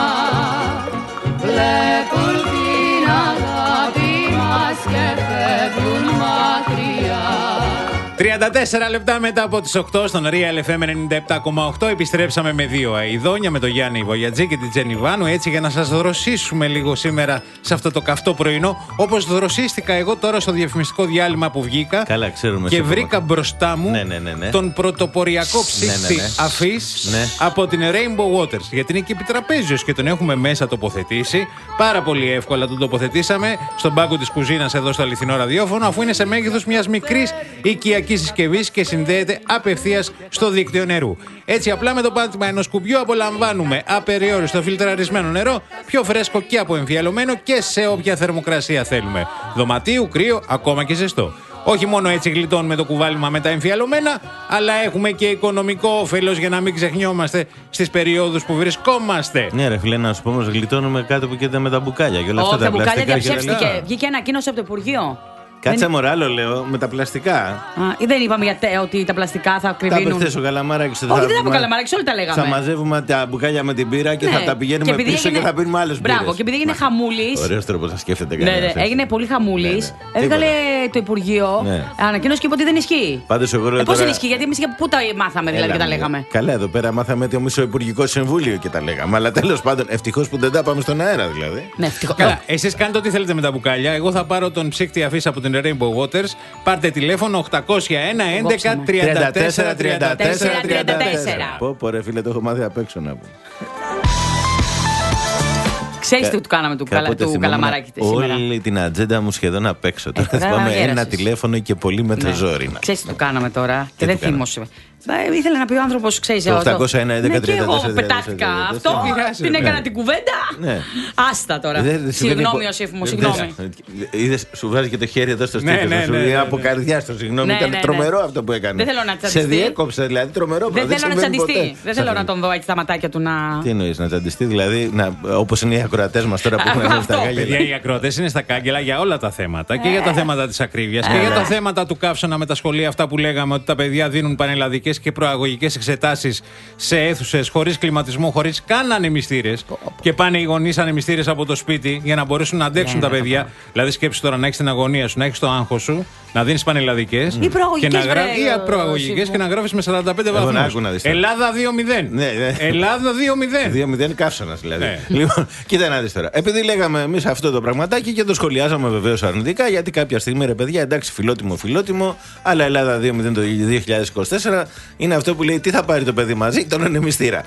βλέπουν την αγάπη μας και φεύγουν μακριά. τριάντα τέσσερα λεπτά μετά από τις οκτώ στον Real εφ εμ ενενήντα επτά κόμμα οκτώ επιστρέψαμε με δύο αηδόνια, με τον Γιάννη Βογιατζή και την Τζέννη Βάνου, έτσι για να σας δροσίσουμε λίγο σήμερα σε αυτό το καυτό πρωινό, όπως δροσίστηκα εγώ τώρα στο διαφημιστικό διάλειμμα που βγήκα. Καλά, ξέρουμε, και βρήκα μπροστά μου ναι, ναι, ναι, ναι. τον πρωτοποριακό ψύχτη ναι, ναι, ναι. αφής ναι. από την Rainbow Waters, γιατί είναι και επιτραπέζιος και τον έχουμε μέσα τοποθετήσει. Πάρα πολύ εύκολα τον τοποθετήσαμε στον πάγκο της κουζίνας εδώ στο αληθινό ραδιόφωνο, αφού είναι σε μέγεθος μιας μικρής οικιακής συσκευής και συνδέεται απευθείας στο δίκτυο νερού. Έτσι, απλά με το πάτημα ενός κουμπιού απολαμβάνουμε απεριόριστο φιλτραρισμένο νερό, πιο φρέσκο και αποεμφιαλωμένο και σε όποια θερμοκρασία θέλουμε. Δωματίου, κρύο, ακόμα και ζεστό. Όχι μόνο έτσι γλιτώνουμε το κουβάλιμα με τα εμφιαλωμένα, αλλά έχουμε και οικονομικό όφελος για να μην ξεχνιόμαστε στις περιόδους που βρισκόμαστε. Ναι, ρε φίλε, να σου πω όμως, γλιτώνουμε κάτι που γίνεται με τα μπουκάλια και όλα αυτά. Όχι, τα μπουκάλια διαψεύστηκε. Βγήκε ένα ανακοίνωση από το Υπουργείο. Κάτσε δεν... μωράλο, λέω, με τα πλαστικά. Α, δεν είπαμε για τε, ότι τα πλαστικά θα κρυβίνουν. Τα είπε χθες ο Καλαμάρακης. Όχι, δεν είπε ο Καλαμάρακης, όλοι τα λέγαμε. Θα μαζεύουμε τα μπουκάλια με την πύρα και ναι, θα τα πηγαίνουμε πίσω έγινε... και θα πίνουμε άλλες μπύρες. Μπράβο, και επειδή έγινε χαμούλης. Ωραίος τρόπος να σκέφτεται κανείς. Ναι, ναι, έγινε πολύ χαμούλης. Ναι, ναι. Έβγαλε το Υπουργείο ναι. ανακοίνωση και είπε ότι δεν ισχύει. Πάντως εγώ λέω. Ε, πώς δεν ισχύει, γιατί εμείς πού τα μάθαμε δηλαδή και τα λέγαμε. Καλά, εδώ πέρα μάθαμε το Μισουπουργικό Συμβούλιο και τα λέγαμε. Αλλά τέλος πάντων, ευτυχώς που δεν τα πάμε στον αέρα δηλαδή. Ναι, ευτυχώς. Καλά, εσείς κάνετε ό,τι θέλετε με τα μπουκάλια. Εγώ θα πάρω τον ψύχτη αφής από την Rainbow Waters. Πάρτε τηλέφωνο οκτακόσια ένα έντεκα τριάντα τέσσερα τριάντα τέσσερα τριάντα τέσσερα. Πω πω ρε φίλε, το έχω μάθει απ' έξω να πω. Ξέρεις τι του κάναμε του, καλα, του Καλαμαράκη σήμερα. Όλη την ατζέντα μου σχεδόν απ' έξω. Τώρα θα θυμάμαι ένα τηλέφωνο και πολύ με το ζόρι. Ξέρεις τι του κάναμε τώρα και δεν θύμωσε. Ήθελε να πει ο άνθρωπος, ξέρεις, το οκτακόσια ένα έντεκα τριάντα τέσσερα. Εγώ πετάχτηκα αυτό, την έκανα την κουβέντα. Άστα τώρα. Συγγνώμη, Ιωσήφ μου, συγγνώμη. Είδες, σου βάζει και το χέρι εδώ στο στήθος. Σου λέει από καρδιά στο συγγνώμη. Ήταν τρομερό αυτό που έκανε. Δεν θέλω να τσαντιστεί. Σε διέκοψε, δηλαδή τρομερό. Δεν θέλω να τσαντιστεί. Δεν θέλω να τον δω έτσι τα ματάκια του να. Τι εννοείς, να τσαντιστεί, δηλαδή όπως είναι οι ακροατές μας τώρα που έχουν στα κάγκελα. Οι ακροατές είναι στα κάγκελα για όλα τα θέματα. Και για τα θέματα της ακρίβειας και για τα θέματα του καύσωνα με τα σχολεία, αυτά που λέγαμε ότι τα παιδιά δίνουν πανελλαδικές και προαγωγικές εξετάσεις σε αίθουσες χωρίς κλιματισμό, χωρίς καν ανεμιστήρες. Και πάνε οι γονείς ανεμιστήρες από το σπίτι για να μπορέσουν να αντέξουν τα παιδιά. Δηλαδή, σκέψου τώρα να έχεις την αγωνία σου, να έχεις το άγχος σου, να δίνεις πανελλαδικές ή προαγωγικές ή προαγωγικές και να γράφεις με σαράντα πέντε βαθμούς. Ελλάδα δύο μηδέν. Ελλάδα δύο μηδέν. δύο μηδέν καύσωνας δηλαδή. Λοιπόν, κοίτα να δεις τώρα. Επειδή λέγαμε εμείς αυτό το πραγματάκι και το σχολιάζαμε βεβαίως αρνητικά, γιατί κάποια στιγμή ρε παιδιά, εντάξει, φιλότιμο, φιλότιμο, αλλά Ελλάδα δύο μηδέν το δύο χιλιάδες είκοσι τέσσερα είναι αυτό που λέει τι θα πάρει το παιδί μαζί, τον ανεμιστήρα.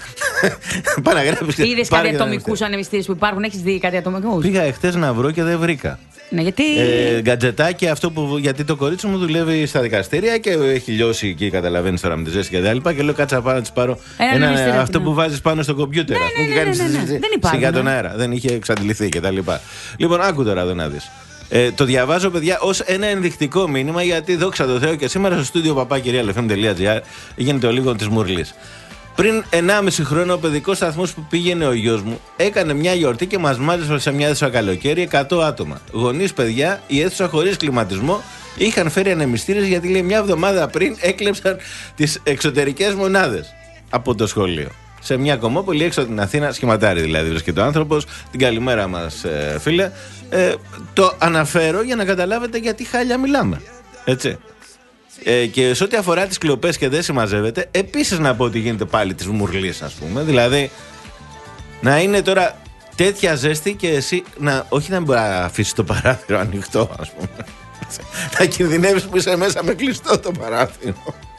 Είδες κάτι ατομικούς ανεμιστήρες που υπάρχουν, έχεις δει κάτι ατομικούς? Πήγα εχθές να βρω και δεν βρήκα. Ναι, γιατί... Ε, γκατζετάκι, αυτό που, γιατί το κορίτσι μου δουλεύει στα δικαστήρια και έχει λιώσει εκεί, καταλαβαίνεις τώρα με τη ζέστη και τα λοιπά. Και λέω κάτσα πάνω να της πάρω ένα, ένα, αυτό ναι. που βάζεις πάνω στο κομπιούτερ. Ναι, ναι, ναι, ναι, ναι, ναι, ναι. Δεν υπάρχει. Σιγά τον αέρα, δεν είχε εξαντληθεί και τα λοιπά. Λοιπόν, άκου τώρα εδώ να δεις. Ε, το διαβάζω, παιδιά, ως ένα ενδεικτικό μήνυμα, γιατί δόξα τω Θεώ και σήμερα στο στούντιο παπάκι real εφ εμ τελεία τζι άρ γίνεται ο λίγο της μουρλής. Πριν ενάμιση χρόνο, ο παιδικός σταθμός που πήγαινε ο γιος μου έκανε μια γιορτή και μας μάζεψε σε μια αίθουσα καλοκαίρι εκατό άτομα. Γονείς, παιδιά, η αίθουσα χωρίς κλιματισμό, είχαν φέρει ανεμιστήρες γιατί λέει μια εβδομάδα πριν έκλεψαν τις εξωτερικές μονάδες από το σχολείο. Σε μια κομμόπολη έξω από την Αθήνα, σχηματάρι δηλαδή βρίσκεται ο άνθρωπος. Την καλημέρα μας, ε, φίλε. Ε, το αναφέρω για να καταλάβετε γιατί χάλια μιλάμε. Έτσι. Ε, και σε ό,τι αφορά τις κλοπές και δεν συμμαζεύεται, επίσης να πω ότι γίνεται πάλι της μουρλής, ας πούμε. Δηλαδή, να είναι τώρα τέτοια ζέστη και εσύ να, όχι να μπορεί να αφήσει το παράθυρο ανοιχτό, ας πούμε. να κινδυνεύεις που είσαι μέσα με κλειστό το παράθυρο.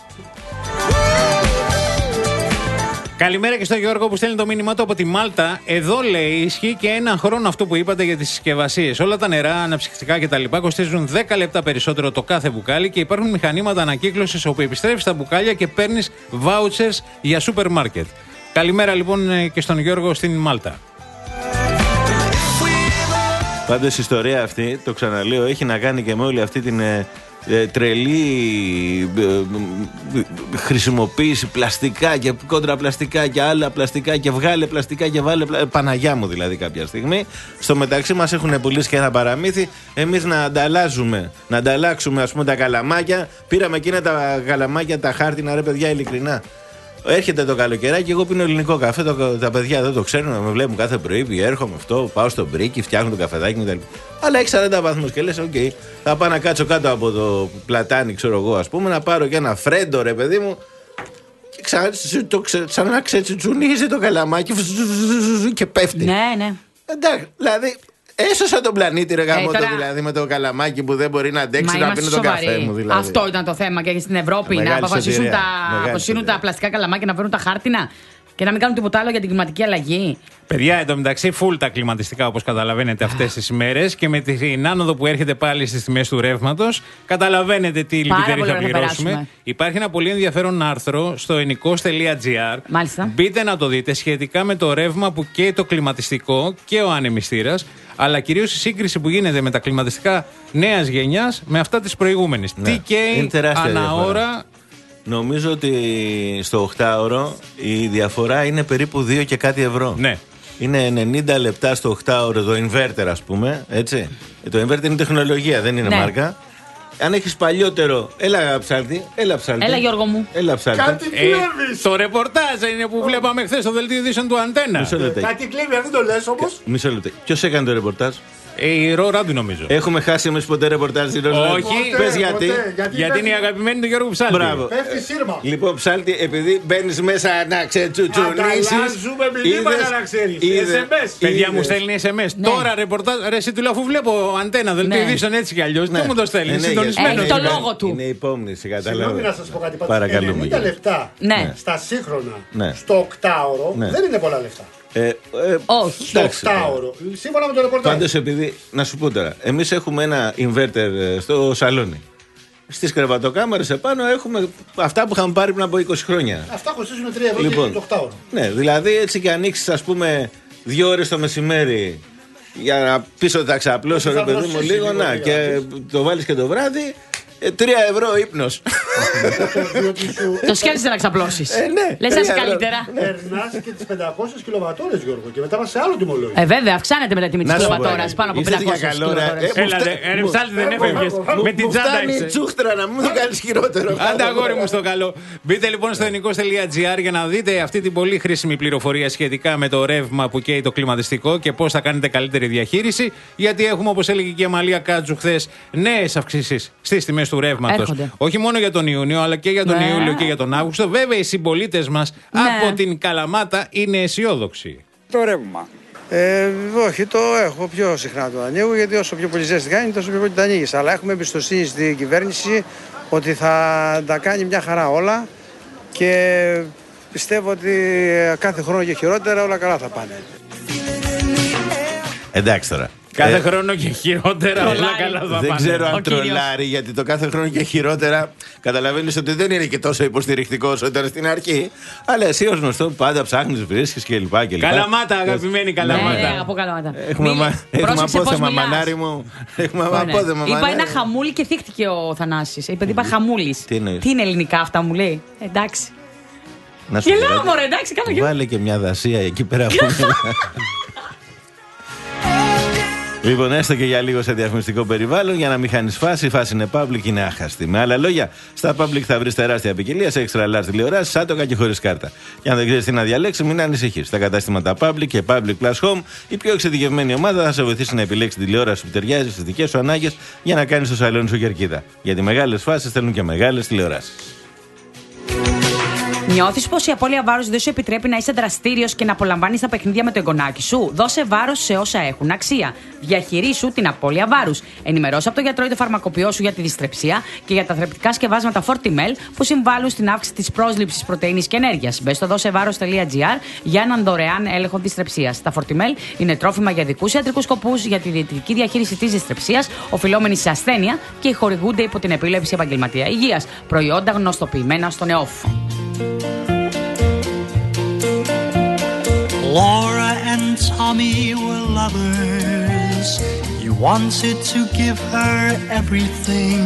Καλημέρα και στο Γιώργο που στέλνει το μήνυμά του από τη Μάλτα. Εδώ λέει ισχύει και έναν χρόνο αυτό που είπατε για τις συσκευασίες. Όλα τα νερά, αναψυκτικά κτλ. Κοστίζουν δέκα λεπτά περισσότερο το κάθε μπουκάλι και υπάρχουν μηχανήματα ανακύκλωσης όπου επιστρέφεις τα μπουκάλια και παίρνεις vouchers για σούπερ μάρκετ. Καλημέρα λοιπόν και στον Γιώργο στην Μάλτα. Πάντως η ιστορία αυτή, το ξαναλέω, έχει να κάνει και με όλη αυτή την ε, ε, τρελή ε, ε, χρησιμοποίηση πλαστικά και κόντρα-πλαστικά και άλλα πλαστικά και βγάλε πλαστικά και βάλε πλα... Παναγιά μου δηλαδή κάποια στιγμή. Στο μεταξύ μας έχουν πουλήσει και ένα παραμύθι. Εμείς να ανταλλάζουμε, να ανταλλάξουμε ας πούμε τα καλαμάκια. Πήραμε εκείνα τα καλαμάκια, τα χάρτινα, ρε παιδιά, ειλικρινά. Έρχεται το καλοκαιράκι, εγώ πίνω ελληνικό καφέ. Το, τα παιδιά δεν το ξέρουν, με βλέπουν κάθε πρωί. Έρχομαι αυτό, πάω στο μπρίκι, φτιάχνω το καφεδάκι μου. Αλλά έχει σαράντα βαθμούς και λες: οκ, okay, θα πάω να κάτσω κάτω από το πλατάνι, ξέρω εγώ, ας πούμε, να πάρω και ένα φρέντο, ρε παιδί μου. Και ξα, το ξε, σαν να ξετσουνίζει το καλαμάκι και πέφτει. Ναι, ναι. Εντάξει, δηλαδή. Έσωσα τον πλανήτη, ρε γαμώτο, τώρα... δηλαδή με το καλαμάκι που δεν μπορεί να αντέξει να πίνει τον καφέ μου. Δηλαδή. Αυτό ήταν το θέμα και στην Ευρώπη. Μεγάλη να αποφασίσουν τα, αποσύρουν τα πλαστικά καλαμάκια, να φέρουν τα χάρτινα και να μην κάνουν τίποτα άλλο για την κλιματική αλλαγή. Παιδιά, εντωμεταξύ, φουλ τα κλιματιστικά όπως καταλαβαίνετε αυτές τις ημέρες και με την άνοδο που έρχεται πάλι στις τιμές του ρεύματος, καταλαβαίνετε τι λυπητερή θα πληρώσουμε. Υπάρχει ένα πολύ ενδιαφέρον άρθρο στο ενικός τελεία τζι άρ. Μάλιστα. Μπείτε να το δείτε σχετικά με το ρεύμα που καίει το κλιματιστικό και ο ανεμιστήρας, αλλά κυρίως η σύγκριση που γίνεται με τα κλιματιστικά νέας γενιάς με αυτά της προηγούμενης. Ναι. Τι καίει ανά ώρα. Νομίζω ότι στο οκτάωρο η διαφορά είναι περίπου δύο και κάτι ευρώ. Ναι. Είναι ενενήντα λεπτά στο οκτάωρο το inverter, ας πούμε. Έτσι. Το inverter είναι τεχνολογία, δεν είναι ναι. μάρκα. Αν έχεις παλιότερο. Έλα ψάλτη, έλα ψάλτη. Έλα Γιώργο μου. Έλα ψάλτη. Κάτι κλέβεις. Ε, το ρεπορτάζ είναι που βλέπαμε χθες στο δελτίο ειδήσεων του Αντένα. Κάτι κλέβει, αν δεν το λες όμως. Μισό λεπτό. Ποιος έκανε το ρεπορτάζ? Η Ρο Ράντου νομίζω. Έχουμε χάσει εμείς ποτέ ρεπορτάζ στη Ρο Ράντου? Όχι. Πες γιατί. Γιατί, γιατί είναι η αγαπημένη του Γιώργου Ψάλτη. Μπράβο. Πέφτει σύρμα. Λοιπόν, Ψάλτη, επειδή μπαίνεις μέσα να ξετσουτσουνίσεις. Ανταλλάζουμε μηνύματα να ξέρεις. ες εμ ες. Παιδιά μου στέλνει ες εμ ες. Ναι. Τώρα ρεπορτάζ. Ρε, εσύ του λέω αφού βλέπω Αντένα, δελτίο Ναι. ειδήσεων έτσι κι αλλιώς. Ναι. Τι μου το στέλνει. Ναι, ναι, Συντονισμένο. Έχει το λόγο του. Είναι υπόμνηση, Συγγνώμη καταλαβαίνω. να σας πω κάτι. Παρακαλούμε. ενενήντα λεπτά Ναι. στα σύγχρονα, Ναι. στο οκτάωρο, Ναι. δεν είναι πολλά λεφτά. Ε, ε, Όχι. Στο οκτάωρο. Σύμφωνα με το ρεπορτάζ. Πάντως, επειδή, να σου πω τώρα, εμείς έχουμε ένα inverter στο σαλόνι. Στις κρεβατοκάμαρες επάνω έχουμε αυτά που είχαμε πάρει πριν από είκοσι χρόνια. Αυτά κοστίζουν τρία ευρώ Λοιπόν, και το οκτάωρο. Ναι, δηλαδή έτσι και ανοίξεις, ας πούμε, δύο ώρες το μεσημέρι για να πεις ότι θα ξαπλώσω, ρε παιδί μου, λίγο, να, και το βάλεις και το βράδυ. Τρία ευρώ ύπνος. Το σκέφτεσαι να ξαπλώσεις. Ε, ναι. Λες ας καλύτερα. Περνάς και τις πεντακόσιες κιλοβατόρες, Γιώργο, και μετά πας σε άλλο τιμολόγιο. Ε, βέβαια, αυξάνεται μετά τη τιμή της κιλοβατόρας. Πάνω από πεντακόσιες κιλοβατόρες. Έλα, ρε Ψάλτη, δεν έφευγες. Με την τσάντα Φτάνει η είσαι. τσούχτρα να μην το κάνεις χειρότερο. Άντε αγόρι μου στο καλό. Μπείτε λοιπόν στο ενικός τελεία τζι άρ για να δείτε αυτή την πολύ χρήσιμη πληροφορία σχετικά με το ρεύμα που καίει το κλιματιστικό και πώς θα κάνετε καλύτερη διαχείριση. Γιατί έχουμε, όπως έλεγε και η Αμαλία Κάτζου χθες, νέες αυξήσεις στις τιμές του ρεύματος. Όχι μόνο για τον Ιούνιο, αλλά και για τον Ναι. Ιούλιο και για τον Αύγουστο. Βέβαια, οι συμπολίτες μας Ναι. από την Καλαμάτα είναι αισιόδοξοι. Το ρεύμα. Ε, όχι, το έχω πιο συχνά το ανοίγω, γιατί όσο πιο πολύ ζέστη κάνει, τόσο πιο πολύ το ανοίγεις. Αλλά έχουμε εμπιστοσύνη στην κυβέρνηση ότι θα τα κάνει μια χαρά όλα και πιστεύω ότι κάθε χρόνο και χειρότερα όλα καλά θα πάνε. Εντάξει τώρα. Κάθε Ε, χρόνο και χειρότερα όλα καλά θα πάνε. Δεν ξέρω Ο αν κύριος. τρολάρει, γιατί το κάθε χρόνο και χειρότερα καταλαβαίνεις ότι δεν είναι και τόσο υποστηρικτικό όσο ήταν στην αρχή. Αλλά εσύ ως γνωστό πάντα ψάχνεις, βρίσκεις κλπ. Καλαμάτα, αγαπημένη Καλαμάτα. Ναι, αγαπώ Καλαμάτα. Έχουμε, Μη- μα, έχουμε πρόσεξε πώς απόθεμα, μιλάς. μανάρι μου. Έχουμε Ναι. απόθεμα, Είπα μανάρι ένα μου. χαμούλι και θύχτηκε ο Θανάσης. Είπε, είπα χαμούλης. Τι εννοείς? Τι είναι ελληνικά αυτά, μου λέει. Εντάξει. Να σου πω Γελάω, κάτι. μωρέ, εντάξει, κάνω γελάω. Βάλε και μια δασία εκεί πέρα που μιλά. Λοιπόν, έστω και για λίγο σε διαφημιστικό περιβάλλον, για να μην χάνεις φάση. Η φάση είναι public, είναι άχαστη. Με άλλα λόγια, στα public θα βρεις τεράστια ποικιλία σε extra large τηλεοράσεις, άτοκα και χωρίς κάρτα. Και αν δεν ξέρεις τι να διαλέξεις, μην ανησυχείς. Στα καταστήματα public και public plus home, η πιο εξειδικευμένη ομάδα θα σε βοηθήσει να επιλέξεις την τηλεόραση που ταιριάζει στις δικές σου ανάγκες για να κάνεις το σαλόνι σου κερκίδα. Γιατί μεγάλες φάσεις θέλουν και μεγάλες τηλεοράσεις. Νιώθεις πως η απώλεια βάρους δεν σου επιτρέπει να είσαι δραστήριος και να απολαμβάνεις τα παιχνίδια με το εγγονάκι σου? Δώσε βάρος σε όσα έχουν αξία. Διαχειρίσου την απώλεια βάρους. Ενημερώσε από τον γιατρό ή το φαρμακοποιό σου για τη δυστρεψία και για τα θρεπτικά σκευάσματα Fortimel που συμβάλλουν στην αύξηση της πρόσληψης πρωτεΐνης και ενέργειας. Μπες στο δώσεβάρος τελεία τζι άρ για έναν δωρεάν έλεγχο δυστρεψίας. Τα Fortimel είναι τρόφιμα για δικούς ιατρικούς σκοπούς για τη διαιτητική διαχείριση της δυστρεψίας, οφειλόμενη σε ασθένεια και χορηγούνται υπό την επίλεψη επαγγελματία υγείας. Προϊόντα γνωστοποιημένα στο νεόφ. Laura and Tommy were lovers. He wanted to give her everything.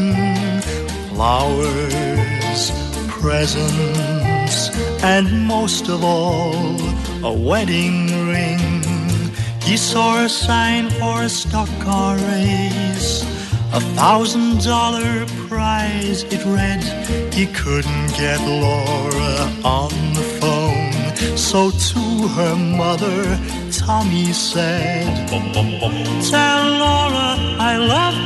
Flowers, presents, and most of all, a wedding ring. He saw a sign for a stock car race. A thousand dollar prize, it read. He couldn't get Laura on the phone. So to her mother, Tommy said, tell Laura I love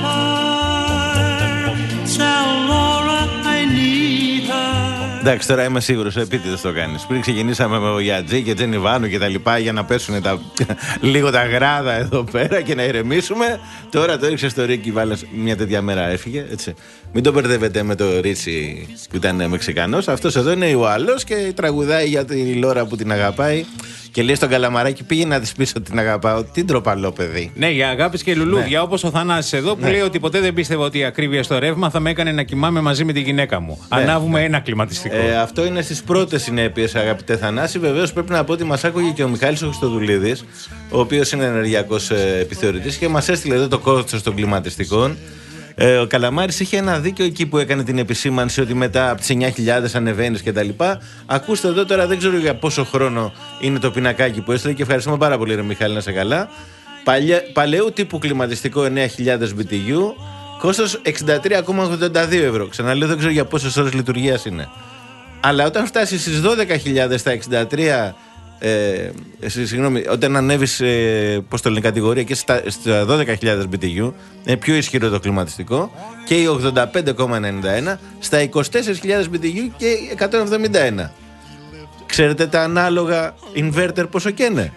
her. Tell Laura I need her. Εντάξει, τώρα είμαι σίγουρος, επίτηδες το κάνεις. Πριν ξεκινήσαμε με ο Γιατζή και Τζένι Βάνου και τα λοιπά για να πέσουν τα, λίγο τα γράδα εδώ πέρα και να ηρεμήσουμε. Τώρα το έριξε στο Ρίκι, βάλες μια τέτοια μέρα έφυγε. Έτσι. Μην το μπερδεύετε με το Ρίτσι που ήταν Μεξικανός. Αυτός εδώ είναι ο άλλος και τραγουδάει για τη Λόρα που την αγαπάει. Και λέει στον Καλαμαράκι, πήγε να τη πει ότι την αγαπάω. Τι ντροπαλό παιδί. Ναι, για αγάπης και λουλούδια. Ναι. Όπως ο Θανάσης εδώ που ναι. λέει ότι ποτέ δεν πίστευε ότι η ακρίβεια στο ρεύμα θα με έκανε να κοιμάμαι μαζί με τη γυναίκα μου. Ναι. Ανάβουμε ναι. ένα κλιματιστικό. Ε, αυτό είναι στις πρώτες συνέπειες, αγαπητέ Θανάση. Βεβαίως πρέπει να πω ότι μας άκουγε και ο Μιχάλης ο Χριστοδουλίδης, ο οποίος είναι ενεργειακός ε, επιθεωρητής και μας έστειλε εδώ το κόστος των κλιματιστικών. Ε, ο Καλαμάρης είχε ένα δίκιο εκεί που έκανε την επισήμανση ότι μετά από τις εννιά χιλιάδες ανεβαίνεις κτλ. Ακούστε εδώ τώρα, δεν ξέρω για πόσο χρόνο είναι το πινακάκι που έστειλε και ευχαριστούμε πάρα πολύ, ρε Μιχάλη, να είσαι καλά. Παλαι, παλαιού τύπου κλιματιστικό εννιά χιλιάδες μπι τι γιου, κόστος εξήντα τρία κόμμα ογδόντα δύο ευρώ. Ξαναλέω, δεν ξέρω για πόσες ώρες λειτουργίας είναι. Αλλά όταν φτάσει στις δώδεκα χιλιάδες στα εξήντα τρία. Ε, συγγνώμη, όταν ανέβεις ε, πώς το λένε, κατηγορία και στα, στα δώδεκα χιλιάδες μπι τι γιου, είναι πιο ισχυρό το κλιματιστικό, και η ογδόντα πέντε κόμμα ενενήντα ένα στα είκοσι τέσσερις χιλιάδες μπι τι γιου και εκατόν εβδομήντα ένα. Ξέρετε τα ανάλογα inverter πόσο και είναι?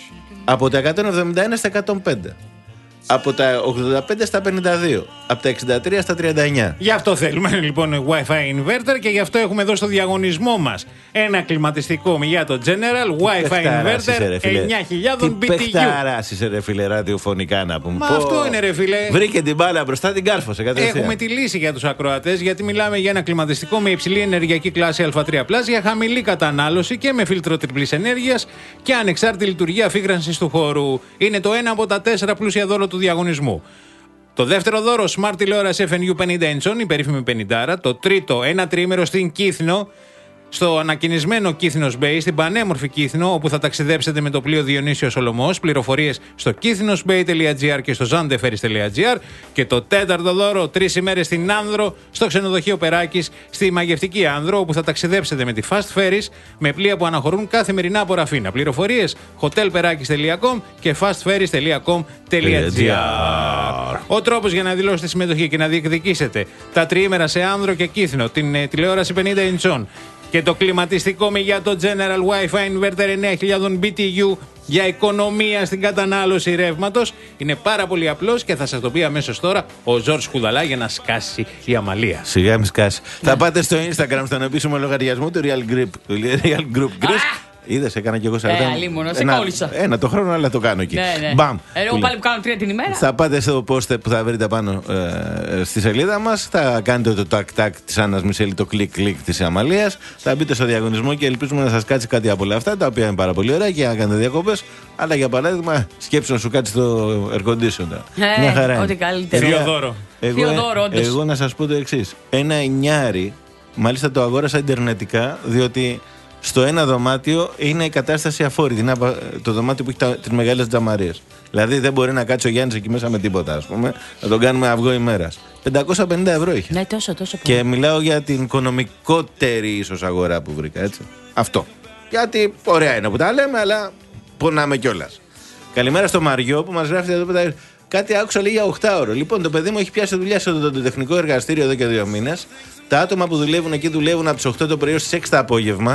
Από τα εκατόν εβδομήντα ένα στα εκατόν πέντε. Από τα ογδόντα πέντε στα πενήντα δύο. Από τα εξήντα τρία στα τριάντα εννιά. Γι' αυτό θέλουμε λοιπόν Wi-Fi inverter και γι' αυτό έχουμε εδώ στο διαγωνισμό μας ένα κλιματιστικό για το General Wi-Fi inverter εννιά χιλιάδες μπι τι γιου. Τι παιχταράς είσαι ρε φίλε, ραδιοφωνικά να πούμε. Μα Πω. αυτό είναι ρε φίλε. Βρήκε την μπάλα μπροστά, την κάρφωσε κατευθείαν. Έχουμε τη λύση για τους ακροατές, γιατί μιλάμε για ένα κλιματιστικό με υψηλή ενεργειακή κλάση Α τρία πλας για χαμηλή κατανάλωση και με φίλτρο τριπλής ενέργειας και ανεξάρτητη λειτουργία αφήγρανσης του χώρου. Είναι το ένα από τα τέσσερα πλούσια δώρο του διαγωνισμού. Το δεύτερο δώρο, Smart τηλεόραση εφ εν γιου πενήντα inch, η περίφημη πενήντα. Το τρίτο, ένα τριήμερο στην Κύθνο, στο ανακοινισμένο Κύθνος Bay, στην πανέμορφη Κύθνο, όπου θα ταξιδέψετε με το πλοίο Διονύσιος Σολωμός. Πληροφορίες στο κύθνοσμπay τελεία τζι άρ και στο zandeferis τελεία τζι άρ. Και το τέταρτο δώρο, τρεις ημέρες στην Άνδρο, στο ξενοδοχείο Περάκης, στη μαγευτική Άνδρο, όπου θα ταξιδέψετε με τη Fast Ferries με πλοία που αναχωρούν καθημερινά από Ραφίνα. Πληροφορίες hotelperakis τελεία com και fastferries τελεία com τελεία τζι άρ. Ο τρόπος για να δηλώσετε συμμετοχή και να διεκδικήσετε τα τριήμερα σε Άνδρο και Κύθνο, την ε, τηλεόραση πενήντα inch και το κλιματιστικό με για το General Wi-Fi Inverter εννιά χιλιάδες μπι τι γιου για οικονομία στην κατανάλωση ρεύματος είναι πάρα πολύ απλός και θα σας το πει αμέσως τώρα ο Ζόρς Κουδαλά για να σκάσει η Αμαλία. Σιγά μη σκάσει. Ναι. Θα πάτε στο Instagram στον επίσημο λογαριασμό του Real Group, του Real Group Greece. Είδες, έκανα και εγώ σαράντα. Ε, αλίμονο, σε ένα, κόλλησα. Ένα το χρόνο, αλλά το κάνω εκεί. Ναι, ναι. Μπαμ. Εγώ πάλι που κάνω τρία την ημέρα. Θα πάτε στο post που θα βρείτε πάνω ε, στη σελίδα μας. Θα κάνετε το τακ-τακ της Άννας Μισελή, το κλικ-κλικ της Αμαλίας. Θα μπείτε στο διαγωνισμό και ελπίζουμε να σας κάτσει κάτι από όλα αυτά, τα οποία είναι πάρα πολύ ωραία και να κάνετε διακοπές. Αλλά για παράδειγμα, σκέψου να σου κάτσει το air conditioner. Ε, Μια χαρά. Ό,τι καλύτερο. Θεοδόρο. Εγώ, εγώ, εγώ να σας πω το εξής. Ένα εννιάρι, μάλιστα το αγόρασα ιντερνετικά, διότι στο ένα δωμάτιο είναι η κατάσταση αφόρητη. Είναι το δωμάτιο που έχει τις μεγάλες τζαμαρίες. Δηλαδή δεν μπορεί να κάτσει ο Γιάννης εκεί μέσα με τίποτα, ας πούμε. Να τον κάνουμε αυγό ημέρας. πεντακόσια πενήντα ευρώ είχε. Ναι, τόσο, τόσο πολύ. Και μιλάω για την οικονομικότερη ίσως αγορά που βρήκα, έτσι. Αυτό. Γιατί ωραία είναι που τα λέμε, αλλά πονάμε κιόλας. Καλημέρα στο Μαριό που μας γράφει εδώ πέρα. Κάτι άκουσα λέει για οκτώ ώρο. Λοιπόν, το παιδί μου έχει πιάσει δουλειά στο τεχνικό εργαστήριο εδώ και δύο μήνες. Τα άτομα που δουλεύουν εκεί δουλεύουν από τις οκτώ το πρωί ως τις έξι το απόγευμα.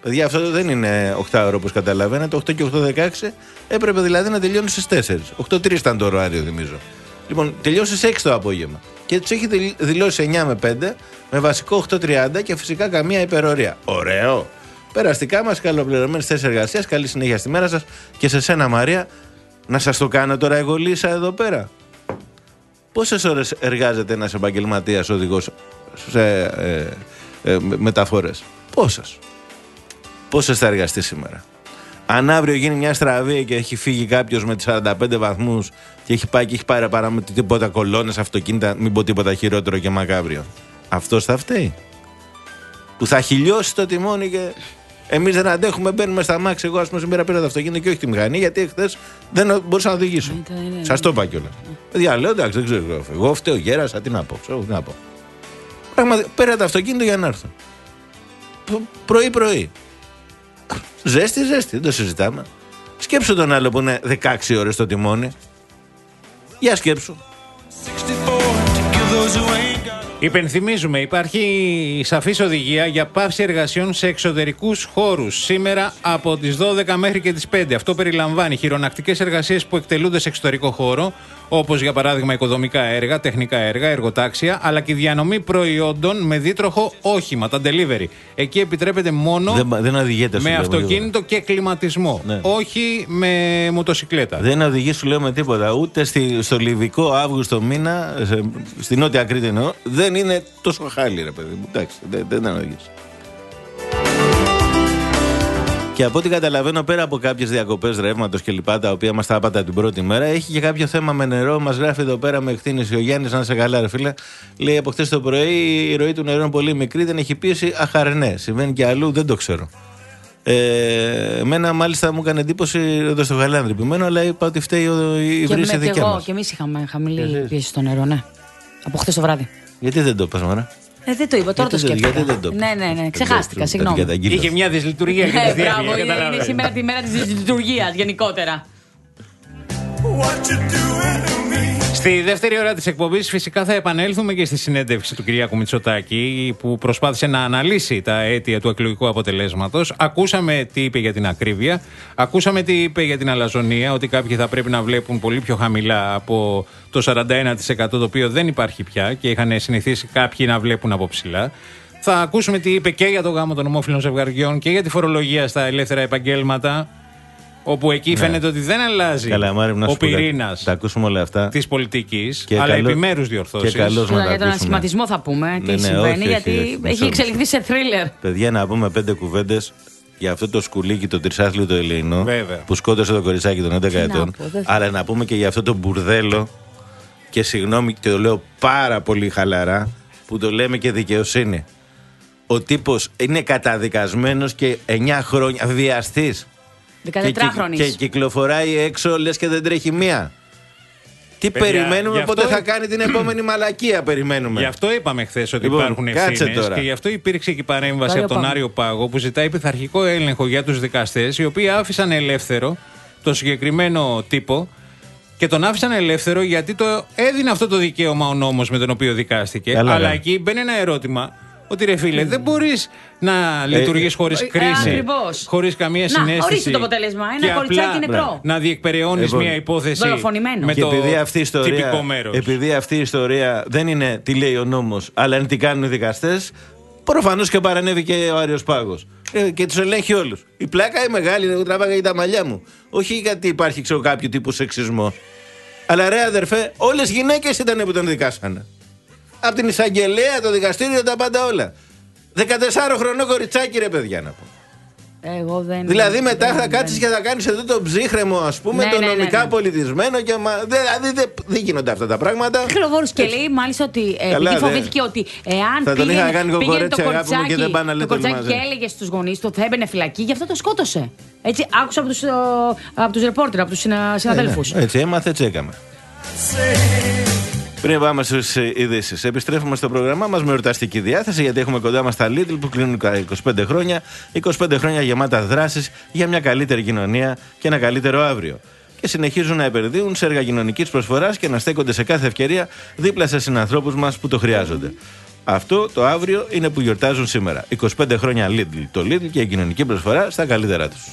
Παιδιά, αυτό δεν είναι οκτώ ώρο όπως καταλαβαίνετε. οκτώ και οκτώ δεκαέξι έπρεπε δηλαδή να τελειώνει στις τέσσερις. οκτώ τρία ήταν το ωράριο, θυμίζω. Λοιπόν, τελειώσει στις έξι το απόγευμα. Και τους έχει δηλώσει εννιά με πέντε, με βασικό οκτώ τριάντα και φυσικά καμία υπερορία. Ωραίο! Περαστικά μας, καλοπληρωμένες θέσεις εργασίας. Καλή συνέχεια στη μέρα σας και σε σένα, Μαρία. Να σας το κάνω τώρα εγώ λύσα εδώ πέρα. Πόσες ώρες εργάζεται ένας επαγγελματίας οδηγός σε ε, ε, μεταφορές? Πόσες? Πόσες θα εργαστεί σήμερα? Αν αύριο γίνει μια στραβή και έχει φύγει κάποιος με τις σαράντα πέντε βαθμούς και έχει πάει και έχει πάρει παρά με τίποτα κολόνες, αυτοκίνητα, μην πω τίποτα χειρότερο και μακάβριο, αυτός θα φταίει? Που θα χιλιώσει το τιμόνι και εμείς δεν αντέχουμε, μπαίνουμε στα μάξι. Εγώ, ας πούμε, σήμερα πήρα το αυτοκίνητο και όχι τη μηχανή, γιατί χθες δεν μπορούσα να οδηγήσω. Σας το είπα κιόλας. Παιδιά, λέω εντάξει, δεν ξέρω. Εγώ φταίω, γέρασα, τι να πω. Ξέρω, τι να πω. Πραγματικά, πήρα το αυτοκίνητο για να έρθω. Πρωί-πρωί. Ζέστη, ζέστη, δεν το συζητάμε. Σκέψου τον άλλο που είναι δεκαέξι ώρες στο τιμόνι. Για σκέψου. Υπενθυμίζουμε, υπάρχει σαφής οδηγία για πάυση εργασιών σε εξωτερικούς χώρους σήμερα από τις δώδεκα μέχρι και τις πέντε. Αυτό περιλαμβάνει χειρονακτικές εργασίες που εκτελούνται σε εξωτερικό χώρο, όπως για παράδειγμα οικοδομικά έργα, τεχνικά έργα, εργοτάξια, αλλά και διανομή προϊόντων με δίτροχο όχημα, τα delivery. Εκεί επιτρέπεται μόνο δεν, δεν οδηγείται, με αυτοκίνητο και κλιματισμό, ναι. Όχι με μοτοσικλέτα. Δεν οδηγεί, σου λέω, με τίποτα. Ούτε στη, στο Λιβικό Αύγουστο μήνα, σε, στη Νότια Κρήτη εννοώ, δεν είναι τόσο χάλι, ρε παιδί μου. Εντάξει, δεν, δεν οδηγείς. Και από ό,τι καταλαβαίνω, πέρα από κάποιες διακοπές ρεύματος και λοιπά, τα οποία μας τα άπατα την πρώτη μέρα, έχει και κάποιο θέμα με νερό. Μας γράφει εδώ πέρα με εκτείνηση ο Γιάννης, να είσαι καλά, ρε φίλε. Λέει από χθες το πρωί η ροή του νερού είναι πολύ μικρή, δεν έχει πίεση. Αχαρενέ. Συμβαίνει και αλλού, δεν το ξέρω. Ε, εμένα μάλιστα μου έκανε εντύπωση εδώ στο Γαλάνδρη επιμένω, αλλά είπα ότι φταίει η βρύση δικιά μας. Και εμείς είχαμε χαμηλή πίεση στο νερό, ναι. Από χθες το βράδυ. Γιατί δεν το πας, μωρά? Ε, δεν το είπα, τώρα το σκέφτηκα. Γιατί δεν το ναι, ναι, ναι, ξεχάστηκα, συγγνώμη. Είχε μια δυσλειτουργία και τη διάρκεια. Είναι σήμερα τη μέρα της δυσλειτουργίας γενικότερα. Στη δεύτερη ώρα της εκπομπής φυσικά θα επανέλθουμε και στη συνέντευξη του Κυριάκου Μητσοτάκη, που προσπάθησε να αναλύσει τα αίτια του εκλογικού αποτελέσματος. Ακούσαμε τι είπε για την ακρίβεια, ακούσαμε τι είπε για την αλαζονία, ότι κάποιοι θα πρέπει να βλέπουν πολύ πιο χαμηλά από το σαράντα ένα τοις εκατό, το οποίο δεν υπάρχει πια και είχαν συνηθίσει κάποιοι να βλέπουν από ψηλά. Θα ακούσουμε τι είπε και για το γάμο των ομόφυλων ζευγαριών και για τη φορολογία στα ελεύθερα επαγγέλματα, όπου εκεί ναι. φαίνεται ότι δεν αλλάζει Καλά, Μάρη, ο πυρήνας της πολιτικής, αλλά καλό... επιμέρους διορθώσεις. Για τον ανασχηματισμό θα πούμε τι ναι, ναι, συμβαίνει, όχι, γιατί όχι, όχι, έχει όχι, εξελιχθεί σε θρίλερ. Παιδιά, να πούμε πέντε κουβέντες για αυτό το σκουλίκι, το τρισάθλιο το Ελληνό, Βέβαια. που σκότωσε το κοριτσάκι των έντεκα ετών. Αλλά να πούμε και για αυτό το μπουρδέλο, και συγγνώμη και το λέω πάρα πολύ χαλαρά, που το λέμε και δικαιοσύνη. Ο τύπος είναι καταδικασμένος και εννιά χρόνια βιαστής. δεκατετράχρονης. Και, και κυκλοφοράει έξω, λες και δεν τρέχει μία. Τι Παιδιά, περιμένουμε, πότε αυτό... θα κάνει την επόμενη μαλακία, περιμένουμε. Γι' αυτό είπαμε χθες ότι λοιπόν, υπάρχουν ευθύνες και γι' αυτό υπήρξε και η παρέμβαση Άριο από τον Πάγο. Άριο Πάγο, που ζητάει πειθαρχικό έλεγχο για τους δικαστές, οι οποίοι άφησαν ελεύθερο τον συγκεκριμένο τύπο και τον άφησαν ελεύθερο γιατί το έδινε αυτό το δικαίωμα ο νόμος με τον οποίο δικάστηκε. Καλά, αλλά ναι. εκεί μπαίνει ένα ερώτημα. Ότι ρε φίλε, mm. δεν μπορείς να λειτουργείς χωρίς ε, κρίση, ε, χωρίς καμία να, συνέστηση. Ορίστε το αποτέλεσμα. Ένα κοριτσάκι νεκρό. Να διεκπεραιώνεις μια υπόθεση με και το επειδή αυτή η ιστορία, τυπικό μέρος. Επειδή αυτή η ιστορία δεν είναι τι λέει ο νόμος, αλλά είναι τι κάνουν οι δικαστές, προφανώς και παρανέβηκε ο Άριος Πάγος. Ε, και τους ελέγχει όλους. Η πλάκα είναι μεγάλη, εγώ τράβαγα για τα μαλλιά μου. Όχι γιατί υπάρχει ξέρω, κάποιο τύπου σεξισμό. Αλλά ρε αδερφέ, όλες γυναίκες ήταν που τον δικάσανε. Από την εισαγγελέα, το δικαστήριο, τα πάντα όλα. δεκατεσσάροχρονό κοριτσάκι, ρε παιδιά, να πω. Εγώ δεν. Δηλαδή μετά δεν, θα κάτσεις δεν. και θα κάνεις εδώ το ψύχρεμο, ας πούμε, ναι, το ναι, νομικά ναι, ναι. πολιτισμένο. Και μα... Δηλαδή δεν δε γίνονται αυτά τα πράγματα. Χρονοβόρους και λέει μάλιστα ότι. Ε, Καλά, επειδή φοβήθηκε δε. ότι εάν θα πήγαινε, τον κάνει πήγαινε το κοριτσάκι, και, δεν πάνε να το κοριτσάκι και έλεγε στους γονείς του ότι θα έμπαινε φυλακή, γι' αυτό το σκότωσε. Έτσι άκουσα από τους, από τους ρεπόρτερ, από τους συναδέλφους. Ναι, ναι. Έτσι έμαθε, έτσι έκαμε. Πριν πάμε στις ειδήσεις, επιστρέφουμε στο πρόγραμμά μας με εορταστική διάθεση, γιατί έχουμε κοντά μας τα Lidl που κλείνουν είκοσι πέντε χρόνια. είκοσι πέντε χρόνια γεμάτα δράσεις για μια καλύτερη κοινωνία και ένα καλύτερο αύριο. Και συνεχίζουν να επενδύουν σε έργα κοινωνικής προσφοράς και να στέκονται σε κάθε ευκαιρία δίπλα σε συνανθρώπους μας που το χρειάζονται. Αυτό το αύριο είναι που γιορτάζουν σήμερα. είκοσι πέντε χρόνια Lidl. Το Lidl και η κοινωνική προσφορά στα καλύτερά τους.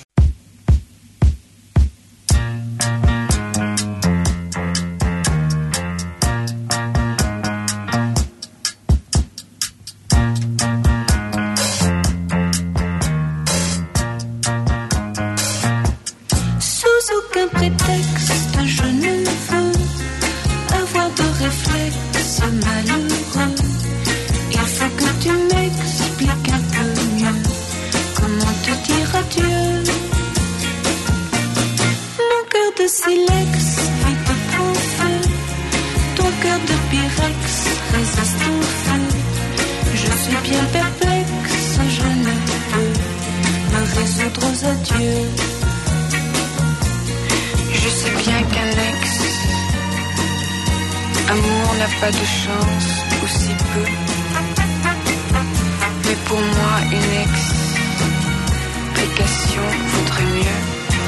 Amour n'a pas de chance, ou si peu. Mais pour moi, une explication vaudrait mieux.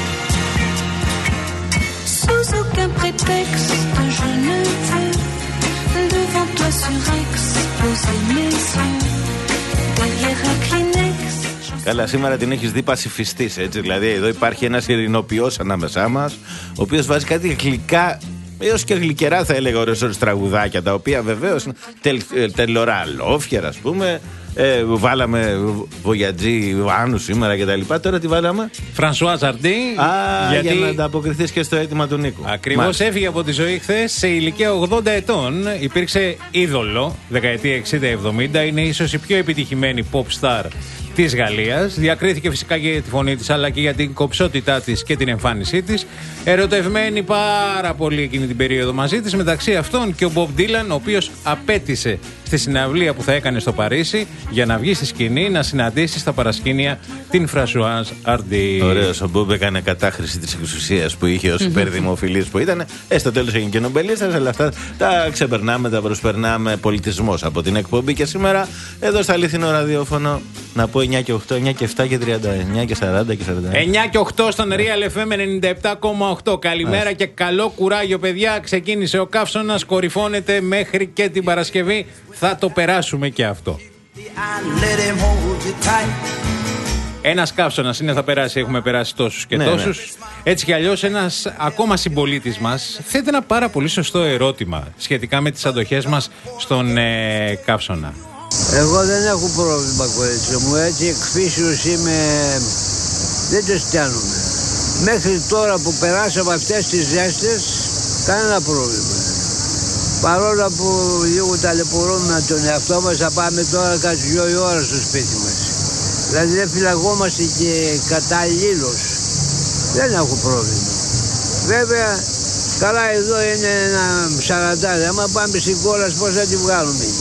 Sous aucun prétexte, je ne veux devant toi surexposer mes yeux. Derrière un Kleenex. Καλά, σήμερα την έχεις δει πασιφιστής, έτσι. Δηλαδή, εδώ υπάρχει ένας ειρηνοποιός ανάμεσά μας, ο οποίος βάζει κάτι γλυκά. Έως και γλυκερά θα έλεγα ώρες ώρες τραγουδάκια, τα οποία βεβαίως τελ, τελωρά αλόφιερα, ας πούμε. Ε, βάλαμε Βοιατζή Βάνου σήμερα και τα λοιπά. Τώρα τι βάλαμε? Φρανσουά Ζαρντί. Γιατί... Για να ανταποκριθείς και στο αίτημα του Νίκου. Ακριβώς, έφυγε από τη ζωή χθες σε ηλικία ογδόντα ετών. Υπήρξε είδωλο δεκαετία εξήντα εβδομήντα. Είναι ίσως η πιο επιτυχημένη pop star της Γαλλίας. Διακρίθηκε φυσικά και για τη φωνή της, αλλά και για την κοψότητά της και την εμφάνισή της. Ερωτευμένη πάρα πολύ εκείνη την περίοδο μαζί της, μεταξύ αυτών και ο Μπομπ Ντίλαν, ο οποίος απέτησε στη συναυλία που θα έκανε στο Παρίσι για να βγει στη σκηνή να συναντήσει στα παρασκήνια την Φρανσουάζ Αρντί. Ωραίος, ο Μπομπ έκανε κατάχρηση της εξουσίας που είχε ως υπερδημοφιλής που ήταν. Ε, στο τέλος έγινε και νομπελίστας, αλλά αυτά τα ξεπερνάμε, τα προσπερνάμε. Πολιτισμός από την εκπομπή. Και σήμερα εδώ στο αληθινό ραδιόφωνο να πω εννιά και οκτώ, εννιά και επτά και τριάντα εννιά και σαράντα και σαράντα εννιά. εννιά και οκτώ στον Real εφ εμ ενενήντα επτά κόμμα οκτώ. Καλημέρα και καλό κουράγιο, παιδιά. Ξεκίνησε ο καύσωνας, κορυφώνεται μέχρι και την Παρασκευή. Θα το περάσουμε και αυτό. Ένας καύσωνας είναι, θα περάσει, έχουμε περάσει τόσους και ναι, τόσους. Ναι. Έτσι κι αλλιώς ένας ακόμα συμπολίτης μας θέτει ένα πάρα πολύ σωστό ερώτημα σχετικά με τις αντοχές μας στον ε, καύσωνα. Εγώ δεν έχω πρόβλημα, κορίτσι μου, έτσι εκφύσεως είμαι, δεν το στέλνουμε. Μέχρι τώρα που περάσαμε αυτές τις ζέστες, κανένα πρόβλημα. Παρόλο που λίγο ταλαιπωρούμε τον εαυτό μας, θα πάμε τώρα κάτι δυο η ώρα στο σπίτι μας. Δηλαδή δεν φυλαγόμαστε και καταλήλως. Δεν έχω πρόβλημα. Βέβαια, καλά εδώ είναι ένα σαραντάρι, άμα πάμε στην κόλαση πώς θα τη βγάλουμε εκεί.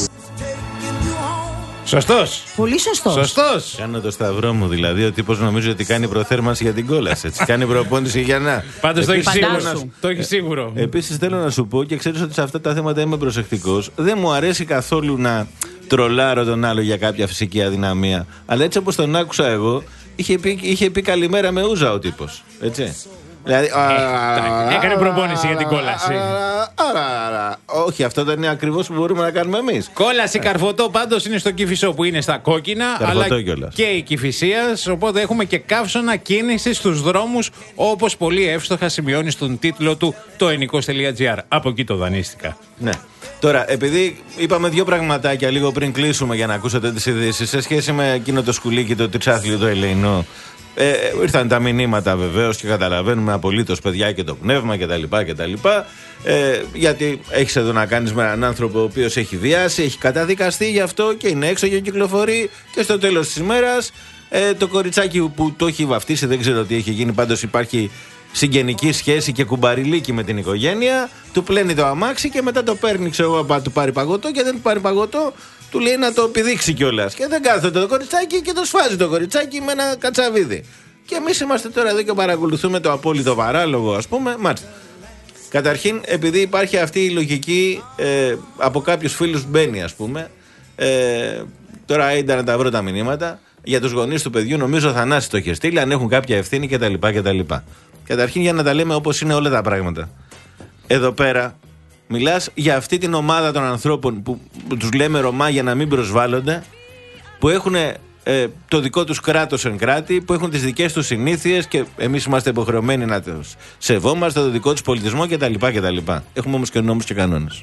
Σωστός. Πολύ σωστός. Σωστός. Κάνω το σταυρό μου, δηλαδή ο τύπος νομίζει ότι κάνει προθέρμανση για την κόλαση. Έτσι. Κάνει προπόνηση για να. Πάντως το έχει σίγουρο. Το έχει σίγουρο. Επίσης θέλω να σου πω και ξέρεις ότι σε αυτά τα θέματα είμαι προσεκτικός. Δεν μου αρέσει καθόλου να τρολάρω τον άλλο για κάποια φυσική αδυναμία. Αλλά έτσι όπως τον άκουσα εγώ, είχε πει, είχε πει καλημέρα με ούζα ο τύπος. Έτσι. Δηλαδή, ε, έκανε προπόνηση για την κόλαση. Όχι, αυτό δεν είναι ακριβώς που μπορούμε να κάνουμε εμείς. Κόλαση καρφωτό πάντως είναι στο Κηφισό που είναι στα κόκκινα, αλλά κιόλας. και η Κηφισίας. Οπότε έχουμε και καύσωνα κίνηση στους δρόμους, όπως πολύ εύστοχα σημειώνει στον τίτλο του το ενικός τελεία τζι άρ. Από εκεί το δανείστηκα. Ναι. Τώρα, επειδή είπαμε δύο πραγματάκια λίγο πριν κλείσουμε για να ακούσετε τις ειδήσεις σε σχέση με εκείνο το σκουλίκι, το τριξάθλιο το ελεηνό. Ε, ήρθαν τα μηνύματα βεβαίως και καταλαβαίνουμε απολύτως, παιδιά, και το πνεύμα κτλ. κτλ. Ε, γιατί έχεις εδώ να κάνεις με έναν άνθρωπο ο οποίος έχει βιάσει, έχει καταδικαστεί γι' αυτό και είναι έξω και κυκλοφορεί. Και στο τέλος της ημέρας ε, το κοριτσάκι που το έχει βαφτίσει, δεν ξέρω τι έχει γίνει, πάντως υπάρχει συγγενική σχέση και κουμπαριλίκι με την οικογένεια. Του πλένει το αμάξι και μετά το παίρνει, ξέρω εγώ, του πάρει παγωτό και δεν του πάρει παγωτό. Του λέει να το πηδήξει κιόλας. Και δεν κάθεται το κοριτσάκι και το σφάζει το κοριτσάκι με ένα κατσαβίδι. Και εμείς είμαστε τώρα εδώ και παρακολουθούμε το απόλυτο παράλογο, ας πούμε. Μάλιστα. Καταρχήν, επειδή υπάρχει αυτή η λογική ε, από κάποιους φίλους μπαίνει, ας πούμε. Ε, τώρα είδα να τα βρω τα μηνύματα. Για τους γονείς του παιδιού, νομίζω ο Θανάσης το είχε στείλει, αν έχουν κάποια ευθύνη κτλ. κτλ. Καταρχήν, για να τα λέμε όπως είναι όλα τα πράγματα. Εδώ πέρα Μιλάς για αυτή την ομάδα των ανθρώπων που, που τους λέμε Ρωμά για να μην προσβάλλονται, που έχουν ε, το δικό τους κράτος εν κράτη, που έχουν τις δικές τους συνήθειες και εμείς είμαστε υποχρεωμένοι να τους σεβόμαστε, το δικό τους πολιτισμό κτλ. κτλ. Έχουμε όμως και νόμους και κανόνες.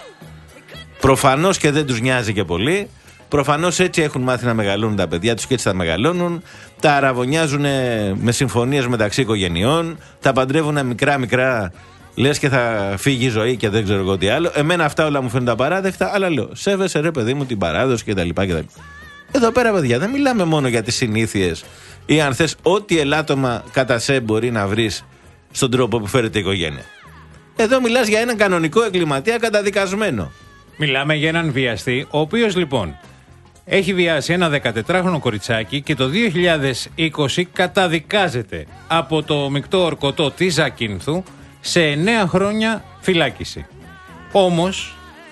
Προφανώς και δεν τους νοιάζει και πολύ. Προφανώς έτσι έχουν μάθει να μεγαλώνουν τα παιδιά τους και έτσι θα μεγαλώνουν. Τα αραβωνιάζουν με συμφωνίες μεταξύ οικογενειών. Τα παντρεύουν μικρά-μικρά. Λες και θα φύγει η ζωή και δεν ξέρω εγώ τι άλλο. Εμένα αυτά όλα μου φαίνονται απαράδεκτα, αλλά λέω, σέβεσαι ρε παιδί μου την παράδοση κτλ. Εδώ πέρα, παιδιά, δεν μιλάμε μόνο για τις συνήθειες ή αν θες ό,τι ελάττωμα κατά σε μπορεί να βρεις στον τρόπο που φέρεται η οικογένεια. Εδώ μιλάς για έναν κανονικό εγκληματία καταδικασμένο. Μιλάμε για έναν βιαστή, ο οποίος λοιπόν έχει βιάσει ένα δεκατετράχρονο κοριτσάκι και το δύο χιλιάδες είκοσι καταδικάζεται από το μεικτό ορκωτό της Ζακίνθου σε εννέα χρόνια φυλάκιση. Όμως,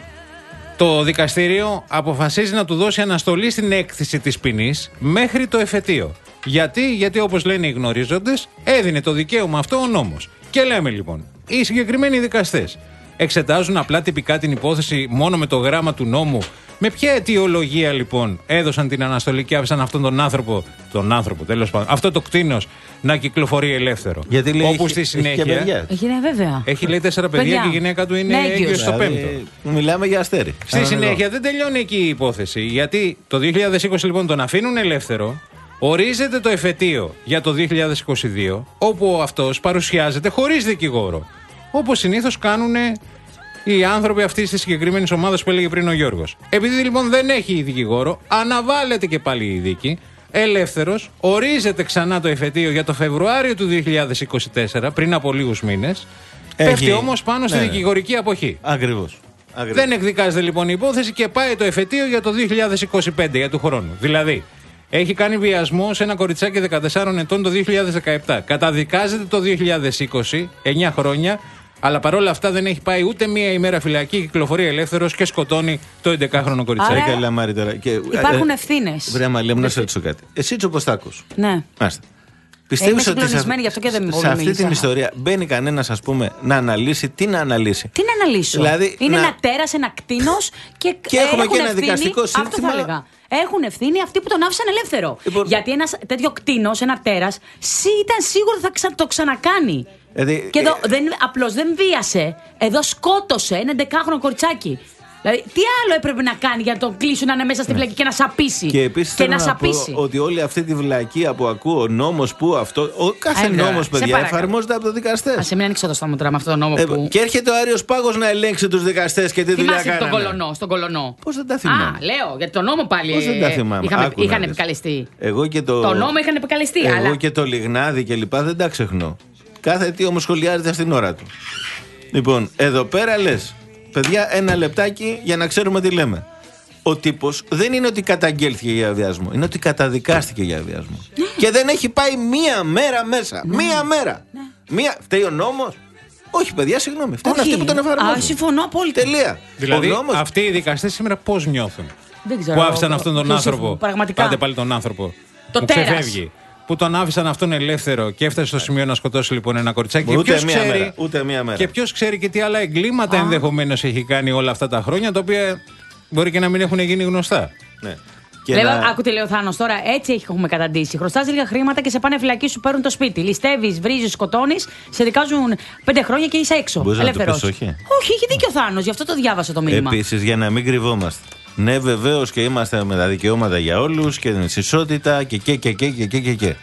το δικαστήριο αποφασίζει να του δώσει αναστολή στην έκθεση της ποινής μέχρι το εφετείο. Γιατί, γιατί όπως λένε οι γνωρίζοντες, έδινε το δικαίωμα αυτό ο νόμος. Και λέμε λοιπόν, οι συγκεκριμένοι δικαστές εξετάζουν απλά τυπικά την υπόθεση μόνο με το γράμμα του νόμου. Με ποια αιτιολογία λοιπόν έδωσαν την αναστολή και άφησαν αυτόν τον άνθρωπο, τον άνθρωπο τέλος πάντων, αυτό το κτήνος να κυκλοφορεί ελεύθερο. Γιατί λέει, όπου έχει, στη συνέχεια. Έχει, και έχει ναι, βέβαια. Έχει λέει τέσσερα παιδιά, παιδιά. Και η γυναίκα του είναι ναι, έγκυος στο δηλαδή, πέμπτο. Μιλάμε για αστέρι. Στη συνέχεια εδώ. Δεν τελειώνει εκεί η υπόθεση. Γιατί το δύο χιλιάδες είκοσι λοιπόν τον αφήνουν ελεύθερο. Ορίζεται το εφετείο για το δύο χιλιάδες είκοσι δύο, όπου αυτός παρουσιάζεται χωρίς δικηγόρο. Όπως συνήθως κάνουν οι άνθρωποι αυτής της συγκεκριμένης ομάδας που έλεγε πριν ο Γιώργος. Επειδή λοιπόν δεν έχει δικηγόρο, αναβάλλεται και πάλι η δίκη. Ελεύθερος, ορίζεται ξανά το εφετείο για το Φεβρουάριο του δύο χιλιάδες είκοσι τέσσερα, πριν από λίγους μήνες. Έχει... Πέφτει όμως πάνω ναι, στη δικηγορική αποχή. Ακριβώς. Ακριβώς. Δεν εκδικάζεται λοιπόν η υπόθεση και πάει το εφετείο για το δύο χιλιάδες είκοσι πέντε, για του χρόνου. Δηλαδή, έχει κάνει βιασμό σε ένα κοριτσάκι δεκατεσσάρων ετών το δύο χιλιάδες δεκαεπτά. Καταδικάζεται το δύο χιλιάδες είκοσι, εννέα χρόνια. Αλλά παρόλα αυτά δεν έχει πάει ούτε μία ημέρα φυλακή, κυκλοφορεί ελεύθερος και σκοτώνει το έντεκάχρονο κοριτσάκι. Άρα, καλά, Μάρη, τώρα. Και, υπάρχουν ευθύνες. Βρέα Μαλία, μου να σε ρωτήσω κάτι. Εσύ έτσι όπως τα ακούς. Ναι. Μάλιστα. Πιστεύεις ότι σε, γι' αυτό και δεν σε αυτή την ιστορία μπαίνει κανένας, ας πούμε, να αναλύσει, τι να αναλύσει. Τι να αναλύσω. Δηλαδή, είναι να... ένα τέρας, ένα κτήνος και, και έχουμε έχουν και ένα ευθύνη, δικαστικό σύνθημα. Αυτό θα έλεγα. Έχουν ευθύνη αυτοί που τον άφησαν ελεύθερο. Λοιπόν, γιατί ένα τέτοιο κτήνος, ένα τέρας, ήταν σίγουρο ότι θα ξα... το ξανακάνει. Δηλαδή, και εδώ ε... δεν, απλώς δεν βίασε. Εδώ σκότωσε ένα έντεκάχρονο κοριτσάκι. Δηλαδή, τι άλλο έπρεπε να κάνει για να τον κλείσουν να είναι μέσα στη φυλακή και να σαπίσει. Και επίσης θέλω να, να πω ότι όλη αυτή τη βλακεία που ακούω, ο νόμος που αυτό. Ο, κάθε νόμος, παιδιά, εφαρμόζεται από το δικαστές. Ας μην ανοίξω το στόμα τώρα με αυτό το νόμο. Ε, που... Και έρχεται ο Άριος Πάγος να ελέγξει τους δικαστές και τι δουλειά κάνανε. Στον κολονό, στον κολονό. Πώς δεν τα θυμάμαι. Α, λέω, για το νόμο πάλι. Πώς δεν τα θυμάμαι. Είχαμε, είχαν επικαλεστεί. Εγώ και το, το νόμο είχαν επικαλεστεί. Εγώ αλλά... και το Λιγνάδι και λοιπά δεν τα ξεχνώ. Κάθε τι όμως σχολιάζεται στην ώρα του. Λοιπόν, εδώ πέρα λες. Παιδιά, ένα λεπτάκι για να ξέρουμε τι λέμε. Ο τύπος δεν είναι ότι καταγγέλθηκε για βιασμό, είναι ότι καταδικάστηκε για βιασμό. Ναι. Και δεν έχει πάει μία μέρα μέσα. Ναι. Μία μέρα. Ναι. Μία... Φταίει ο νόμος. Όχι, παιδιά, συγγνώμη. Φταίνουν αυτοί που τον εφαρμόζουν. Α, συμφωνώ απόλυτα. Τελεία. Δηλαδή, νόμος... αυτοί οι δικαστές σήμερα πώς νιώθουν. Δεν ξέρω. Που άφησαν αυτόν τον άνθρωπο. Πραγματικά. Πάτε πάλι τον άνθρωπο. Το που τέρας. Ξεφεύγει. Που τον άφησαν αυτόν ελεύθερο και έφτασε στο σημείο να σκοτώσει λοιπόν ένα κοριτσάκι. Ούτε, και μία ξέρει, μέρα, ούτε μία μέρα. Και ποιος ξέρει και τι άλλα εγκλήματα ενδεχομένως έχει κάνει όλα αυτά τα χρόνια, τα οποία μπορεί και να μην έχουν γίνει γνωστά. Ναι. Λέω, να... άκου τι λέει ο Θάνος τώρα, έτσι έχουμε καταντήσει. Χρωστάς λίγα χρήματα και σε πάνε φυλακή, σου παίρνουν το σπίτι. Ληστεύεις, βρίζεις, σκοτώνεις, σε δικάζουν πέντε χρόνια και είσαι έξω. Μπορείς ελεύθερος. Να το πεις, όχι. όχι, έχει δίκιο ο Θάνος, γι' αυτό το διάβασα το μήνυμα. Επίσης, για να μην κρυβόμαστε. Ναι, βεβαίως και είμαστε με τα δικαιώματα για όλους και την ισότητα και και και και και και και.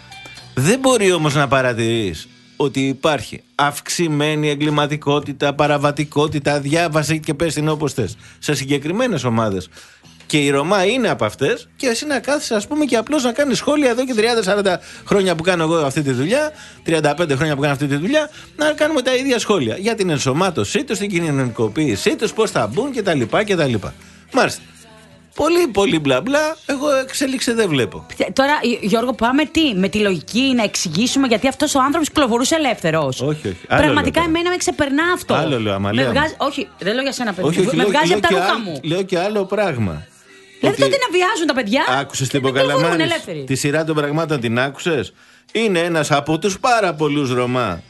Δεν μπορεί όμως να παρατηρείς ότι υπάρχει αυξημένη εγκληματικότητα, παραβατικότητα, διάβαση και πες την όπως θες σε συγκεκριμένες ομάδες. Και η Ρωμά είναι από αυτές και εσύ να κάθεσαι, ας πούμε, και απλώς να κάνεις σχόλια εδώ και τριάντα σαράντα χρόνια που κάνω εγώ αυτή τη δουλειά, τριάντα πέντε χρόνια που κάνω αυτή τη δουλειά, να κάνουμε τα ίδια σχόλια για την ενσωμάτωσή τους, την κοινωνικοποίησή τους, πώς θα μπουν κτλ. κτλ. Μάλιστα. Πολύ, πολύ μπλα μπλα. Εγώ εξέλιξη δεν βλέπω. Τώρα, Γιώργο, πάμε τι, με τη λογική να εξηγήσουμε γιατί αυτός ο άνθρωπος κυκλοφορούσε ελεύθερος. Όχι, όχι. Πραγματικά εμένα με ξεπερνά αυτό. Άλλο λέω, Αμαλία. Βγάζει... Όχι, δεν λέω για σένα, παιδί. Όχι, όχι, με λέω, βγάζει λέω από τα ρούχα άλλο, μου. Λέω και άλλο πράγμα. Δηλαδή τότε να βιάζουν τα παιδιά. Άκουσες την Ποκαλαμάνης, τη σειρά των πραγμάτων την άκουσες. Είναι ένας από τους πάρα πολλούς Ρωμά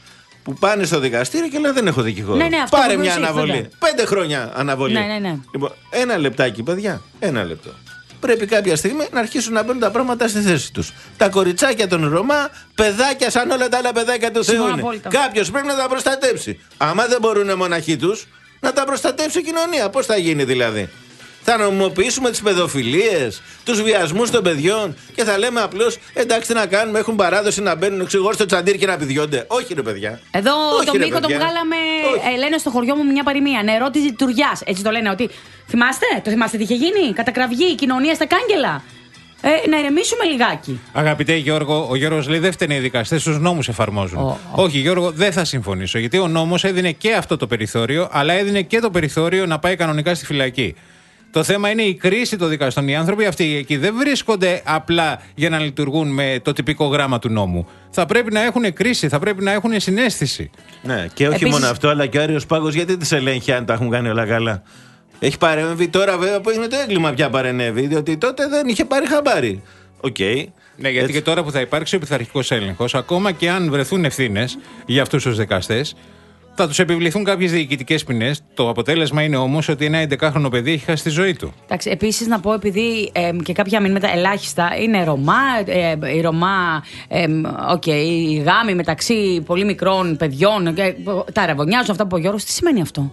που πάνε στο δικαστήριο και λένε δεν έχω δικηγόρο. Ναι, ναι, αυτό πάρε που μια είπες, αναβολή. βέβαια. Πέντε χρόνια αναβολή. Ναι, ναι, ναι. Λοιπόν, ένα λεπτάκι, παιδιά. Ένα λεπτό. Πρέπει κάποια στιγμή να αρχίσουν να μπαίνουν τα πράγματα στη θέση τους. Τα κοριτσάκια των Ρωμά, παιδάκια σαν όλα τα άλλα παιδάκια του Θεού είναι. Κάποιος πρέπει να τα προστατέψει. Άμα δεν μπορούν μοναχοί τους, να τα προστατέψει η κοινωνία. Πώς θα γίνει δηλαδή? Θα νομιμοποιήσουμε τις παιδοφιλίες, τους βιασμούς των παιδιών και θα λέμε απλώς εντάξει τι να κάνουμε, έχουν παράδοση να μπαίνουν εξηγώς στο τσαντήρ και να πηδιώνται. Όχι ρε παιδιά. Εδώ Όχι, το ρε, Μίκο τον παιδιά. βγάλαμε, ε, λένε στο χωριό μου μια παροιμία. Νερό της λειτουργιάς. Έτσι το λένε ότι. Θυμάστε, το θυμάστε τι είχε γίνει? Κατακραυγή, κοινωνία στα κάγκελα. Ε, να ηρεμήσουμε λιγάκι. Αγαπητέ Γιώργο, ο Γιώργος λέει δεν φταίνε οι δικαστές, τους νόμους εφαρμόζουν. Oh, oh. Όχι Γιώργο, δεν θα συμφωνήσω. Γιατί ο νόμος έδινε και αυτό το περιθώριο, αλλά έδινε και το περιθώριο να πάει κανονικά στη φυλακή. Το θέμα είναι η κρίση των δικαστών. Οι άνθρωποι αυτοί εκεί δεν βρίσκονται απλά για να λειτουργούν με το τυπικό γράμμα του νόμου. Θα πρέπει να έχουν κρίση, θα πρέπει να έχουν συναίσθηση. Ναι, και όχι Επίσης... μόνο αυτό, αλλά και ο Άριος Πάγος γιατί τις ελέγχει αν τα έχουν κάνει όλα καλά? Έχει παρέμβει τώρα βέβαια που είναι το έγκλημα πια παρενέβη, διότι τότε δεν είχε πάρει χαμπάρι. Οκ. Okay. Ναι, γιατί Έτσι. και τώρα που θα υπάρξει ο πειθαρχικός έλεγχος, ακόμα και αν βρεθούν ευθύνες για αυτούς τους δικαστές, θα τους επιβληθούν κάποιες διοικητικές ποινές. Το αποτέλεσμα είναι όμως ότι ένα έντεκάχρονο παιδί έχει χάσει τη ζωή του. Εντάξει, επίσης να πω, επειδή ε, και κάποια μηνύματα ελάχιστα είναι Ρωμά, ε, η Ρωμά, ε, okay, οι γάμοι μεταξύ πολύ μικρών παιδιών, ε, τα ραβωνιάζουν αυτά που είπε ο Γιώργος. Τι σημαίνει αυτό?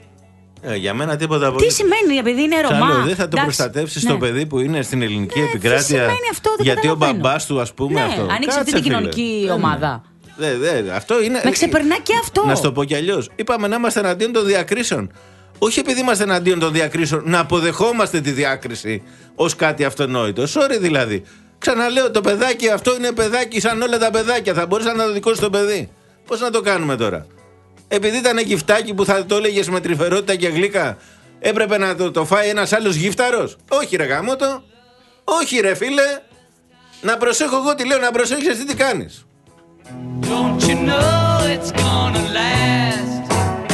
Ε, για μένα τίποτα από Τι σημαίνει, επειδή είναι Ρωμά? Καλό, δεν θα το προστατεύσει ναι. το παιδί που είναι στην ελληνική ναι, επικράτεια. Τι σημαίνει αυτό, δεν γιατί ο καταλαβαίνω. μπαμπάς του, ας πούμε, ναι, αυτό. ανοίξει αυτή την κοινωνική ομάδα. Δε, δε, αυτό είναι. Με ξεπερνά και αυτό. Να σου το πω κι αλλιώς. Είπαμε να είμαστε εναντίον των διακρίσεων. Όχι επειδή είμαστε εναντίον των διακρίσεων, να αποδεχόμαστε τη διάκριση ως κάτι αυτονόητο. Sorry δηλαδή. Ξαναλέω, το παιδάκι αυτό είναι παιδάκι σαν όλα τα παιδάκια. Θα μπορείς να το δικώσεις το παιδί. Πώς να το κάνουμε τώρα? Επειδή ήταν γυφτάκι που θα το έλεγες με τρυφερότητα και γλύκα, έπρεπε να το, το φάει ένας άλλος γύφταρος? Όχι ρε γαμώτο. Όχι ρε φίλε. Να προσέχω εγώ τι λέω, να προσέχεις εσύ τι κάνεις. Don't you know it's gonna last?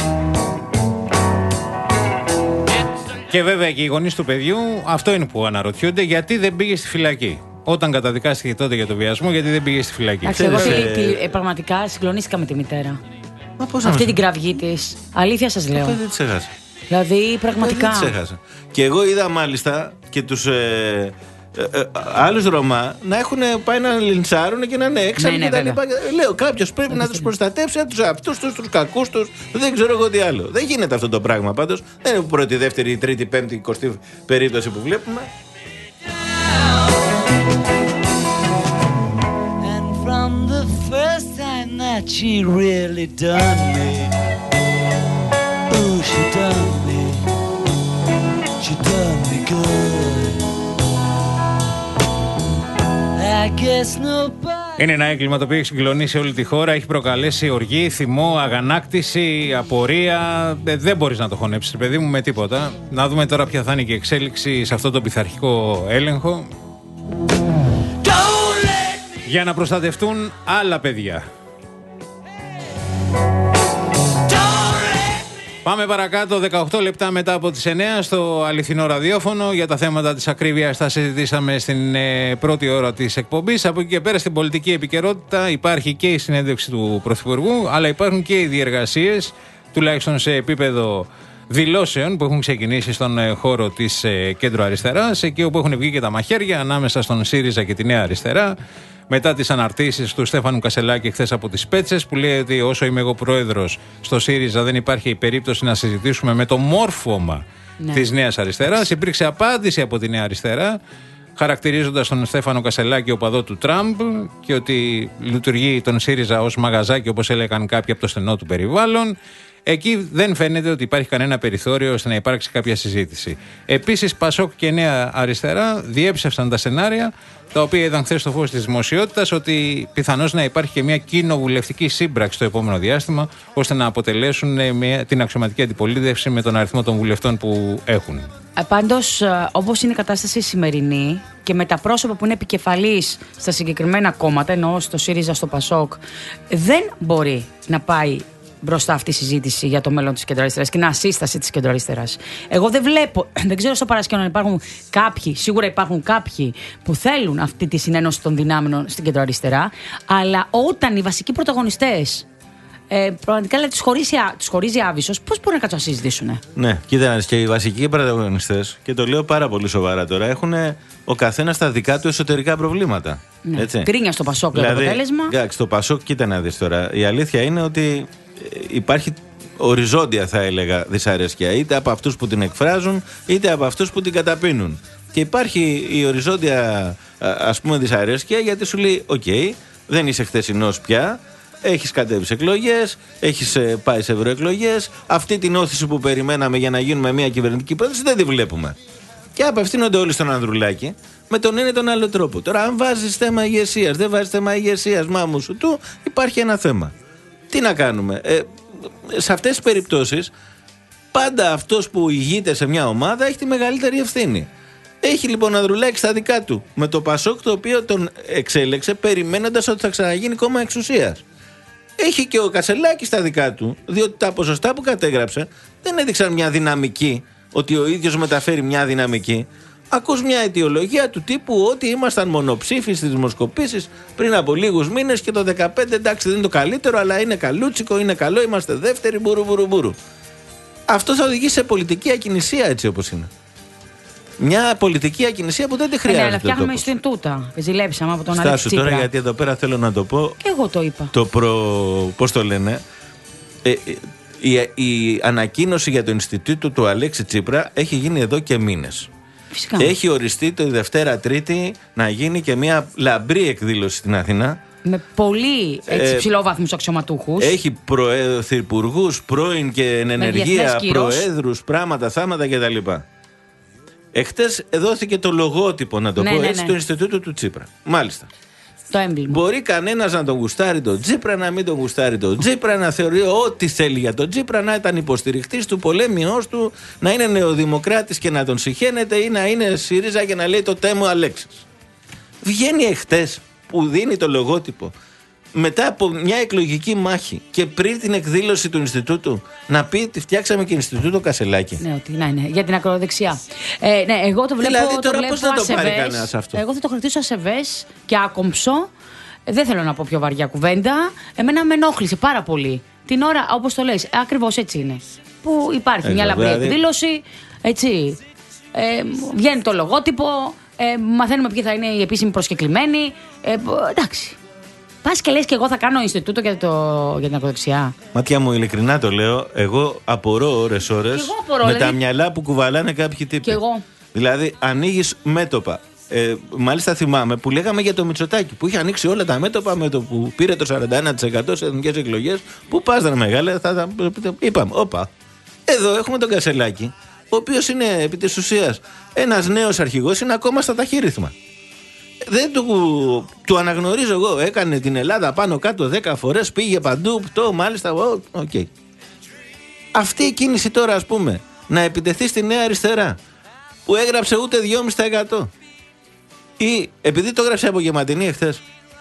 Και βέβαια και οι γονείς του παιδιού αυτό είναι που αναρωτιούνται, γιατί δεν πήγε στη φυλακή. Όταν καταδικάστηκε τότε για το βιασμό, γιατί δεν πήγε στη φυλακή. Εντάξει, εγώ τι, τι, πραγματικά συγκλονίστηκα με τη μητέρα. Μα πώς αυτή την κραυγή της. Αλήθεια σας λέω. Δεν τις έχασα. Δηλαδή πραγματικά. Δεν τις έχασα. Και εγώ είδα μάλιστα και τους ε, ε, ε, άλλους Ρωμά να έχουν πάει να λιντσάρουν και να είναι έξαλλοι ναι, ναι, και τα λοιπά. Λέω, κάποιος πρέπει να τους προστατεύσει από τους αυτούς τους, τους κακούς τους. Δεν ξέρω εγώ τι άλλο. Δεν γίνεται αυτό το πράγμα πάντως. Δεν είναι πρώτη, δεύτερη, τρίτη, πέμπτη, εικοστή περίπτωση που βλέπουμε. From the first time that she really done me, ooh, she done me, she done me good. I guess nobody. Είναι ένα έγκλημα το οποίο έχει συγκλονίσει όλη τη χώρα, έχει προκαλέσει οργή, θυμό, αγανάκτηση, απορία. Ε, δεν μπορείς να το χωνέψεις, παιδί μου, με τίποτα. Να δούμε τώρα ποια θα είναι και η εξέλιξη σε αυτό το πειθαρχικό έλεγχο. Για να προστατευτούν άλλα παιδιά. Πάμε παρακάτω, δεκαοκτώ λεπτά μετά από τις εννιά στο αληθινό ραδιόφωνο. Για τα θέματα της ακρίβειας τα συζητήσαμε στην ε, πρώτη ώρα της εκπομπής. Από εκεί και πέρα στην πολιτική επικαιρότητα υπάρχει και η συνέντευξη του Πρωθυπουργού, αλλά υπάρχουν και οι διεργασίες, τουλάχιστον σε επίπεδο δηλώσεων που έχουν ξεκινήσει στον ε, χώρο της ε, κέντρο αριστεράς, εκεί όπου έχουν βγει και τα μαχαίρια ανάμεσα στον ΣΥΡΙΖΑ και τη Νέα Αριστερά. Μετά τις αναρτήσεις του Στέφανου Κασελάκη χθες από τις Πέτσες, που λέει ότι όσο είμαι εγώ πρόεδρος στο ΣΥΡΙΖΑ δεν υπάρχει η περίπτωση να συζητήσουμε με το μόρφωμα ναι. της Νέας Αριστεράς. Υπήρξε απάντηση από τη Νέα Αριστερά, χαρακτηρίζοντας τον Στέφανο Κασελάκη οπαδό του Τραμπ και ότι λειτουργεί τον ΣΥΡΙΖΑ ως μαγαζάκι, όπως έλεγαν κάποιοι από το στενό του περιβάλλον. Εκεί δεν φαίνεται ότι υπάρχει κανένα περιθώριο ώστε να υπάρξει κάποια συζήτηση. Επίσης, Πασόκ και Νέα Αριστερά διέψευσαν τα σενάρια, τα οποία είδαν χθες στο φως της δημοσιότητας, ότι πιθανώς να υπάρχει και μια κοινοβουλευτική σύμπραξη το επόμενο διάστημα, ώστε να αποτελέσουν μια, την αξιωματική αντιπολίτευση με τον αριθμό των βουλευτών που έχουν. Πάντως, όπως είναι η κατάσταση σημερινή και με τα πρόσωπα που είναι επικεφαλής στα συγκεκριμένα κόμματα, εννοώ στο ΣΥΡΙΖΑ, στο Πασόκ, δεν μπορεί να πάει μπροστά αυτή η συζήτηση για το μέλλον της κεντροαριστεράς και την ασύσταση της κεντροαριστεράς. Εγώ δεν βλέπω, δεν ξέρω στο παρασκήνιο αν υπάρχουν κάποιοι, σίγουρα υπάρχουν κάποιοι που θέλουν αυτή τη συνένωση των δυνάμεων στην κεντροαριστερά, αλλά όταν οι βασικοί πρωταγωνιστές Ε, πραγματικά λέει, τους χωρίζει, τους χωρίζει άβυσσος. Πώς μπορούν να κάτσουν να συζητήσουν. Ναι, κοίτα, και οι βασικοί πρωταγωνιστές, και το λέω πάρα πολύ σοβαρά τώρα, έχουν ο καθένας τα δικά του εσωτερικά προβλήματα. Ναι. Γκρίνια στο Πασόκ, δηλαδή, το αποτέλεσμα. Εντάξει, το Πασόκ, κοίτα να δεις τώρα. Η αλήθεια είναι ότι υπάρχει οριζόντια, θα έλεγα, δυσαρέσκεια, είτε από αυτούς που την εκφράζουν, είτε από αυτούς που την καταπίνουν. Και υπάρχει η οριζόντια, ας πούμε, δυσαρέσκεια, γιατί σου λέει: οκ, okay, δεν είσαι χθεσινός πια. Έχεις κατέβει σε εκλογές, έχεις πάει σε ευρωεκλογές. Αυτή την όθηση που περιμέναμε για να γίνουμε μια κυβερνητική πρόταση δεν τη βλέπουμε. Και απευθύνονται όλοι στον Ανδρουλάκη με τον ένα ή τον άλλο τρόπο. Τώρα, αν βάζεις θέμα ηγεσίας, δεν βάζεις θέμα ηγεσίας, μάμου σου του, υπάρχει ένα θέμα. Τι να κάνουμε. Ε, σε αυτές τις περιπτώσεις, πάντα αυτός που ηγείται σε μια ομάδα έχει τη μεγαλύτερη ευθύνη. Έχει λοιπόν ο Ανδρουλάκης τα δικά του με το Πασόκ, το οποίο τον εξέλεξε περιμένοντας ότι θα ξαναγίνει κόμμα εξουσίας. Έχει και ο Κασελάκης τα δικά του, διότι τα ποσοστά που κατέγραψε δεν έδειξαν μια δυναμική, ότι ο ίδιος μεταφέρει μια δυναμική. Ακούς μια αιτιολογία του τύπου ότι ήμασταν μονοψήφοι στις δημοσκοπήσεις πριν από λίγους μήνες και το δεκαπέντε, εντάξει, δεν είναι το καλύτερο, αλλά είναι καλούτσικο, είναι καλό, είμαστε δεύτεροι, μπουρου μπουρου μπουρου. Αυτό θα οδηγήσει σε πολιτική ακινησία, έτσι όπως είναι. Μια πολιτική ακινησία που δεν τη χρειάζεται. Ναι, αλλά φτιάχνουμε Ινστιτούτα. Ζηλέψαμε από τον Αλέξη Στάσου Τσίπρα. τώρα, γιατί εδώ πέρα θέλω να το πω. Και εγώ το είπα. Το προ. Πώς το λένε. Ε, η, η ανακοίνωση για το Ινστιτούτο του Αλέξη Τσίπρα έχει γίνει εδώ και μήνες. Φυσικά. Έχει οριστεί το Δευτέρα Τρίτη να γίνει και μια λαμπρή εκδήλωση στην Αθηνά. Με πολύ έτσι, ε, ψηλόβαθμους αξιωματούχους. Έχει πρωθυπουργούς, πρώην και εν ενεργεία, προέδρους, πράγματα, θάματα κτλ. Εχθές δόθηκε το λογότυπο, να το ναι, πω ναι, έτσι, ναι. του Ινστιτούτου του Τσίπρα. Μάλιστα. Το έμβλημα. Μπορεί κανένας να τον γουστάρει τον Τσίπρα, να μην τον γουστάρει τον Τσίπρα, να θεωρεί ό,τι θέλει για τον Τσίπρα, να ήταν υποστηριχτής του, πολέμιος του, να είναι νεοδημοκράτης και να τον συχαίνεται, ή να είναι ΣΥΡΙΖΑ και να λέει το τέμο Αλέξης. Βγαίνει εχθές που δίνει το λογότυπο, μετά από μια εκλογική μάχη και πριν την εκδήλωση του Ινστιτούτου, να πει ότι φτιάξαμε και Ινστιτούτο Κασελάκη. Ναι, ότι, ναι, ναι, για την ακροδεξιά. Ε, ναι, εγώ το βλέπω. Δηλαδή, τώρα το πώς να το πάρει κανένας αυτό. Εγώ θα το κρατήσω ασεβές και άκομψο. Δεν θέλω να πω πιο βαριά κουβέντα. Εμένα με ενόχλησε πάρα πολύ. Την ώρα, όπως το λες, ακριβώς έτσι είναι. Που υπάρχει ε, μια λαμπρή δηλαδή... εκδήλωση, έτσι. Ε, βγαίνει το λογότυπο, ε, μαθαίνουμε ποιοι θα είναι οι επίσημοι προσκεκλημένοι. Ε, εντάξει. Πας και λες και εγώ θα κάνω Ινστιτούτο για, το, για την ακροδεξιά. Μάτια μου, ειλικρινά το λέω, εγώ απορώ ώρες-ώρες με δηλαδή... τα μυαλά που κουβαλάνε κάποιοι τύποι. Και εγώ. Δηλαδή, ανοίγεις μέτωπα. Ε, μάλιστα θυμάμαι που λέγαμε για το Μητσοτάκη, που είχε ανοίξει όλα τα μέτωπα με το που πήρε το σαράντα ένα τοις εκατό σε εθνικές εκλογές. Πού πας, δεν μεγάλε, θα, θα, είπαμε, όπα. Εδώ έχουμε τον Κασελάκη, ο οποίος είναι επί της ουσίας ένας νέος αρχηγός, είναι ακόμα στα ταχύρυθμα. Δεν του, του αναγνωρίζω εγώ. Έκανε την Ελλάδα πάνω κάτω δέκα φορές, πήγε παντού, το μάλιστα. Οκ. Okay. Αυτή η κίνηση τώρα, ας πούμε, να επιτεθεί στη Νέα Αριστερά, που έγραψε ούτε δυόμισι τοις εκατό. Ή επειδή το έγραψε από Γεματινή εχθές.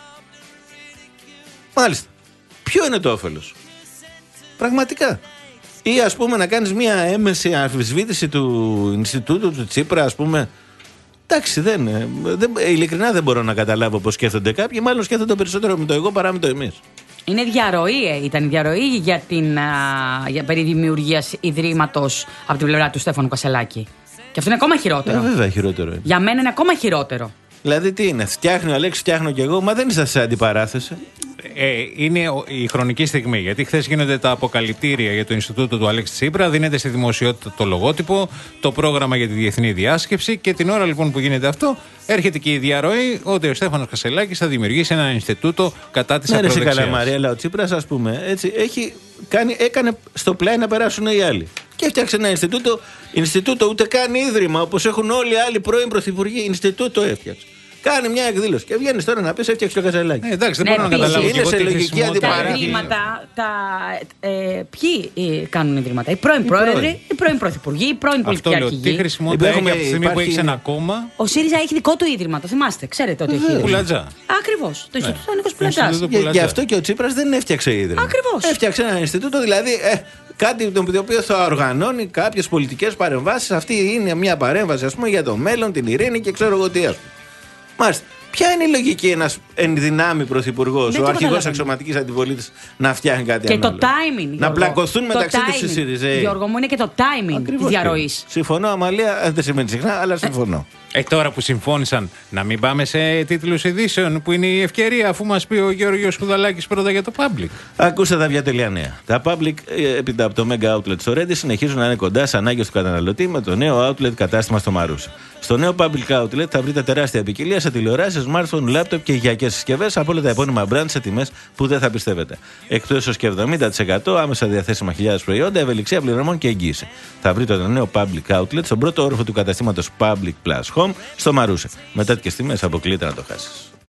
Μάλιστα. Ποιο είναι το όφελος? Πραγματικά. Ή ας πούμε να κάνεις μια έμεση αμφισβήτηση του Ινστιτούτου του Τσίπρα, ας πούμε. Εντάξει, δεν, δεν, ειλικρινά δεν μπορώ να καταλάβω πώς σκέφτονται κάποιοι. Μάλλον σκέφτονται περισσότερο με το εγώ παρά με το εμείς. Είναι διαρροή, ε. ήταν διαρροή για την α, για περί δημιουργίας ιδρύματος από την πλευρά του Στέφανου Κασελάκη. Και αυτό είναι ακόμα χειρότερο. Ε, βέβαια χειρότερο είναι. Για μένα είναι ακόμα χειρότερο. Δηλαδή τι είναι, φτιάχνει ο Αλέξης, φτιάχνω κι εγώ, μα δεν είσαι σε αντιπαράθεση. Ε, είναι η χρονική στιγμή. Γιατί χθες γίνονται τα αποκαλυπτήρια για το Ινστιτούτο του Αλέξη Τσίπρα, δίνεται στη δημοσιότητα το λογότυπο, το πρόγραμμα για τη διεθνή διάσκεψη και την ώρα λοιπόν που γίνεται αυτό, έρχεται και η διαρροή ότι ο Στέφανος Κασελάκης θα δημιουργήσει ένα Ινστιτούτο κατά της ακροδεξιάς. Ναι, ρε καλά Μαρία, αλλά ο Τσίπρας, ας πούμε, έτσι, έχει κάνει, έκανε στο πλάι να περάσουν οι άλλοι. Και έφτιαξε ένα Ινστιτούτο, Ινστιτούτο ούτε καν ίδρυμα, όπως έχουν όλοι οι άλλοι πρώην πρωθυπουργοί. Ινστιτούτο έφτιαξε. Κάνει μια εκδήλωση και βγαίνει τώρα να πει έφτιαξε το Κασελάκη. Ε, εντάξει, δεν ναι, μπορώ να καταλάβω. Είναι σε λογική αντιπαράθεση. Τα ιδρύματα, τα, ε, ποιοι ε, κάνουν ιδρύματα, οι πρώην πρόεδροι, οι πρώην πρωθυπουργοί, οι πρώην πολιτικοί αρχηγοί. Τι χρησιμότητα έχει από τη στιγμή υπάρχει... που έχει ένα κόμμα. Ο ΣΥΡΙΖΑ έχει δικό του ίδρυμα, το θυμάστε, ξέρετε ότι έχει. Πουλατζά. Ακριβώς. Το Ινστιτούτο Νίκος Πουλατζάς. Γι' αυτό και ο Τσίπρας δεν έφτιαξε ίδρυμα. Ακριβώς. Έφτιαξε ένα Ινστιτούτο, δηλαδή. Κάτι το οποίο θα οργανώνει κάποιες πολιτικές παρεμβάσεις. Αυτή είναι μια παρέμβαση, ας πούμε, για το μέλλον, την ειρήνη και ξέρω εγώ τι, ας πούμε. Μάλιστα. Ποια είναι η λογική ένας εν δυνάμει πρωθυπουργός, ο αρχηγός αξιωματικής αντιπολίτευσης να φτιάχνει κάτι και ανάλογο. Και το timing. Να Γιώργο. πλακωθούν μεταξύ τους οι Συριζέοι. Γιώργο μου, είναι και το timing της διαρροής. Συμφωνώ, Αμαλία, δεν σημαίνει συχνά, αλλά συμφωνώ. Ε, τώρα που συμφώνησαν να μην πάμε σε τίτλους ειδήσεων, που είναι η ευκαιρία, αφού μας πει ο Γιώργος Χουδαλάκης πρώτα για το Public. Ακούστε τα βιατελεία νέα. Τα Public, έπειτα από το Mega Outlet στο Ρέντι, συνεχίζουν να είναι κοντά στις ανάγκες του καταναλωτή με το νέο Outlet κατάστημα στο Μαρούσι. Στο νέο Public Outlet θα βρείτε τεράστια ποικιλία σε τηλεοράσεις, smartphone, laptop και οικιακές συσκευές από όλα τα επώνυμα brand σε τιμές που δεν θα πιστεύετε. Εκτός έως και εβδομήντα τοις εκατό άμεσα διαθέσιμα χιλιάδες προϊόντα, ευελιξία πληρωμών και εγγύηση. Θα βρείτε το νέο Public Outlet στον πρώτο όροφο του καταστήματος Public Plus Home στο Μαρούσι. Μετά τις τιμές αποκλείεται να το χάσεις.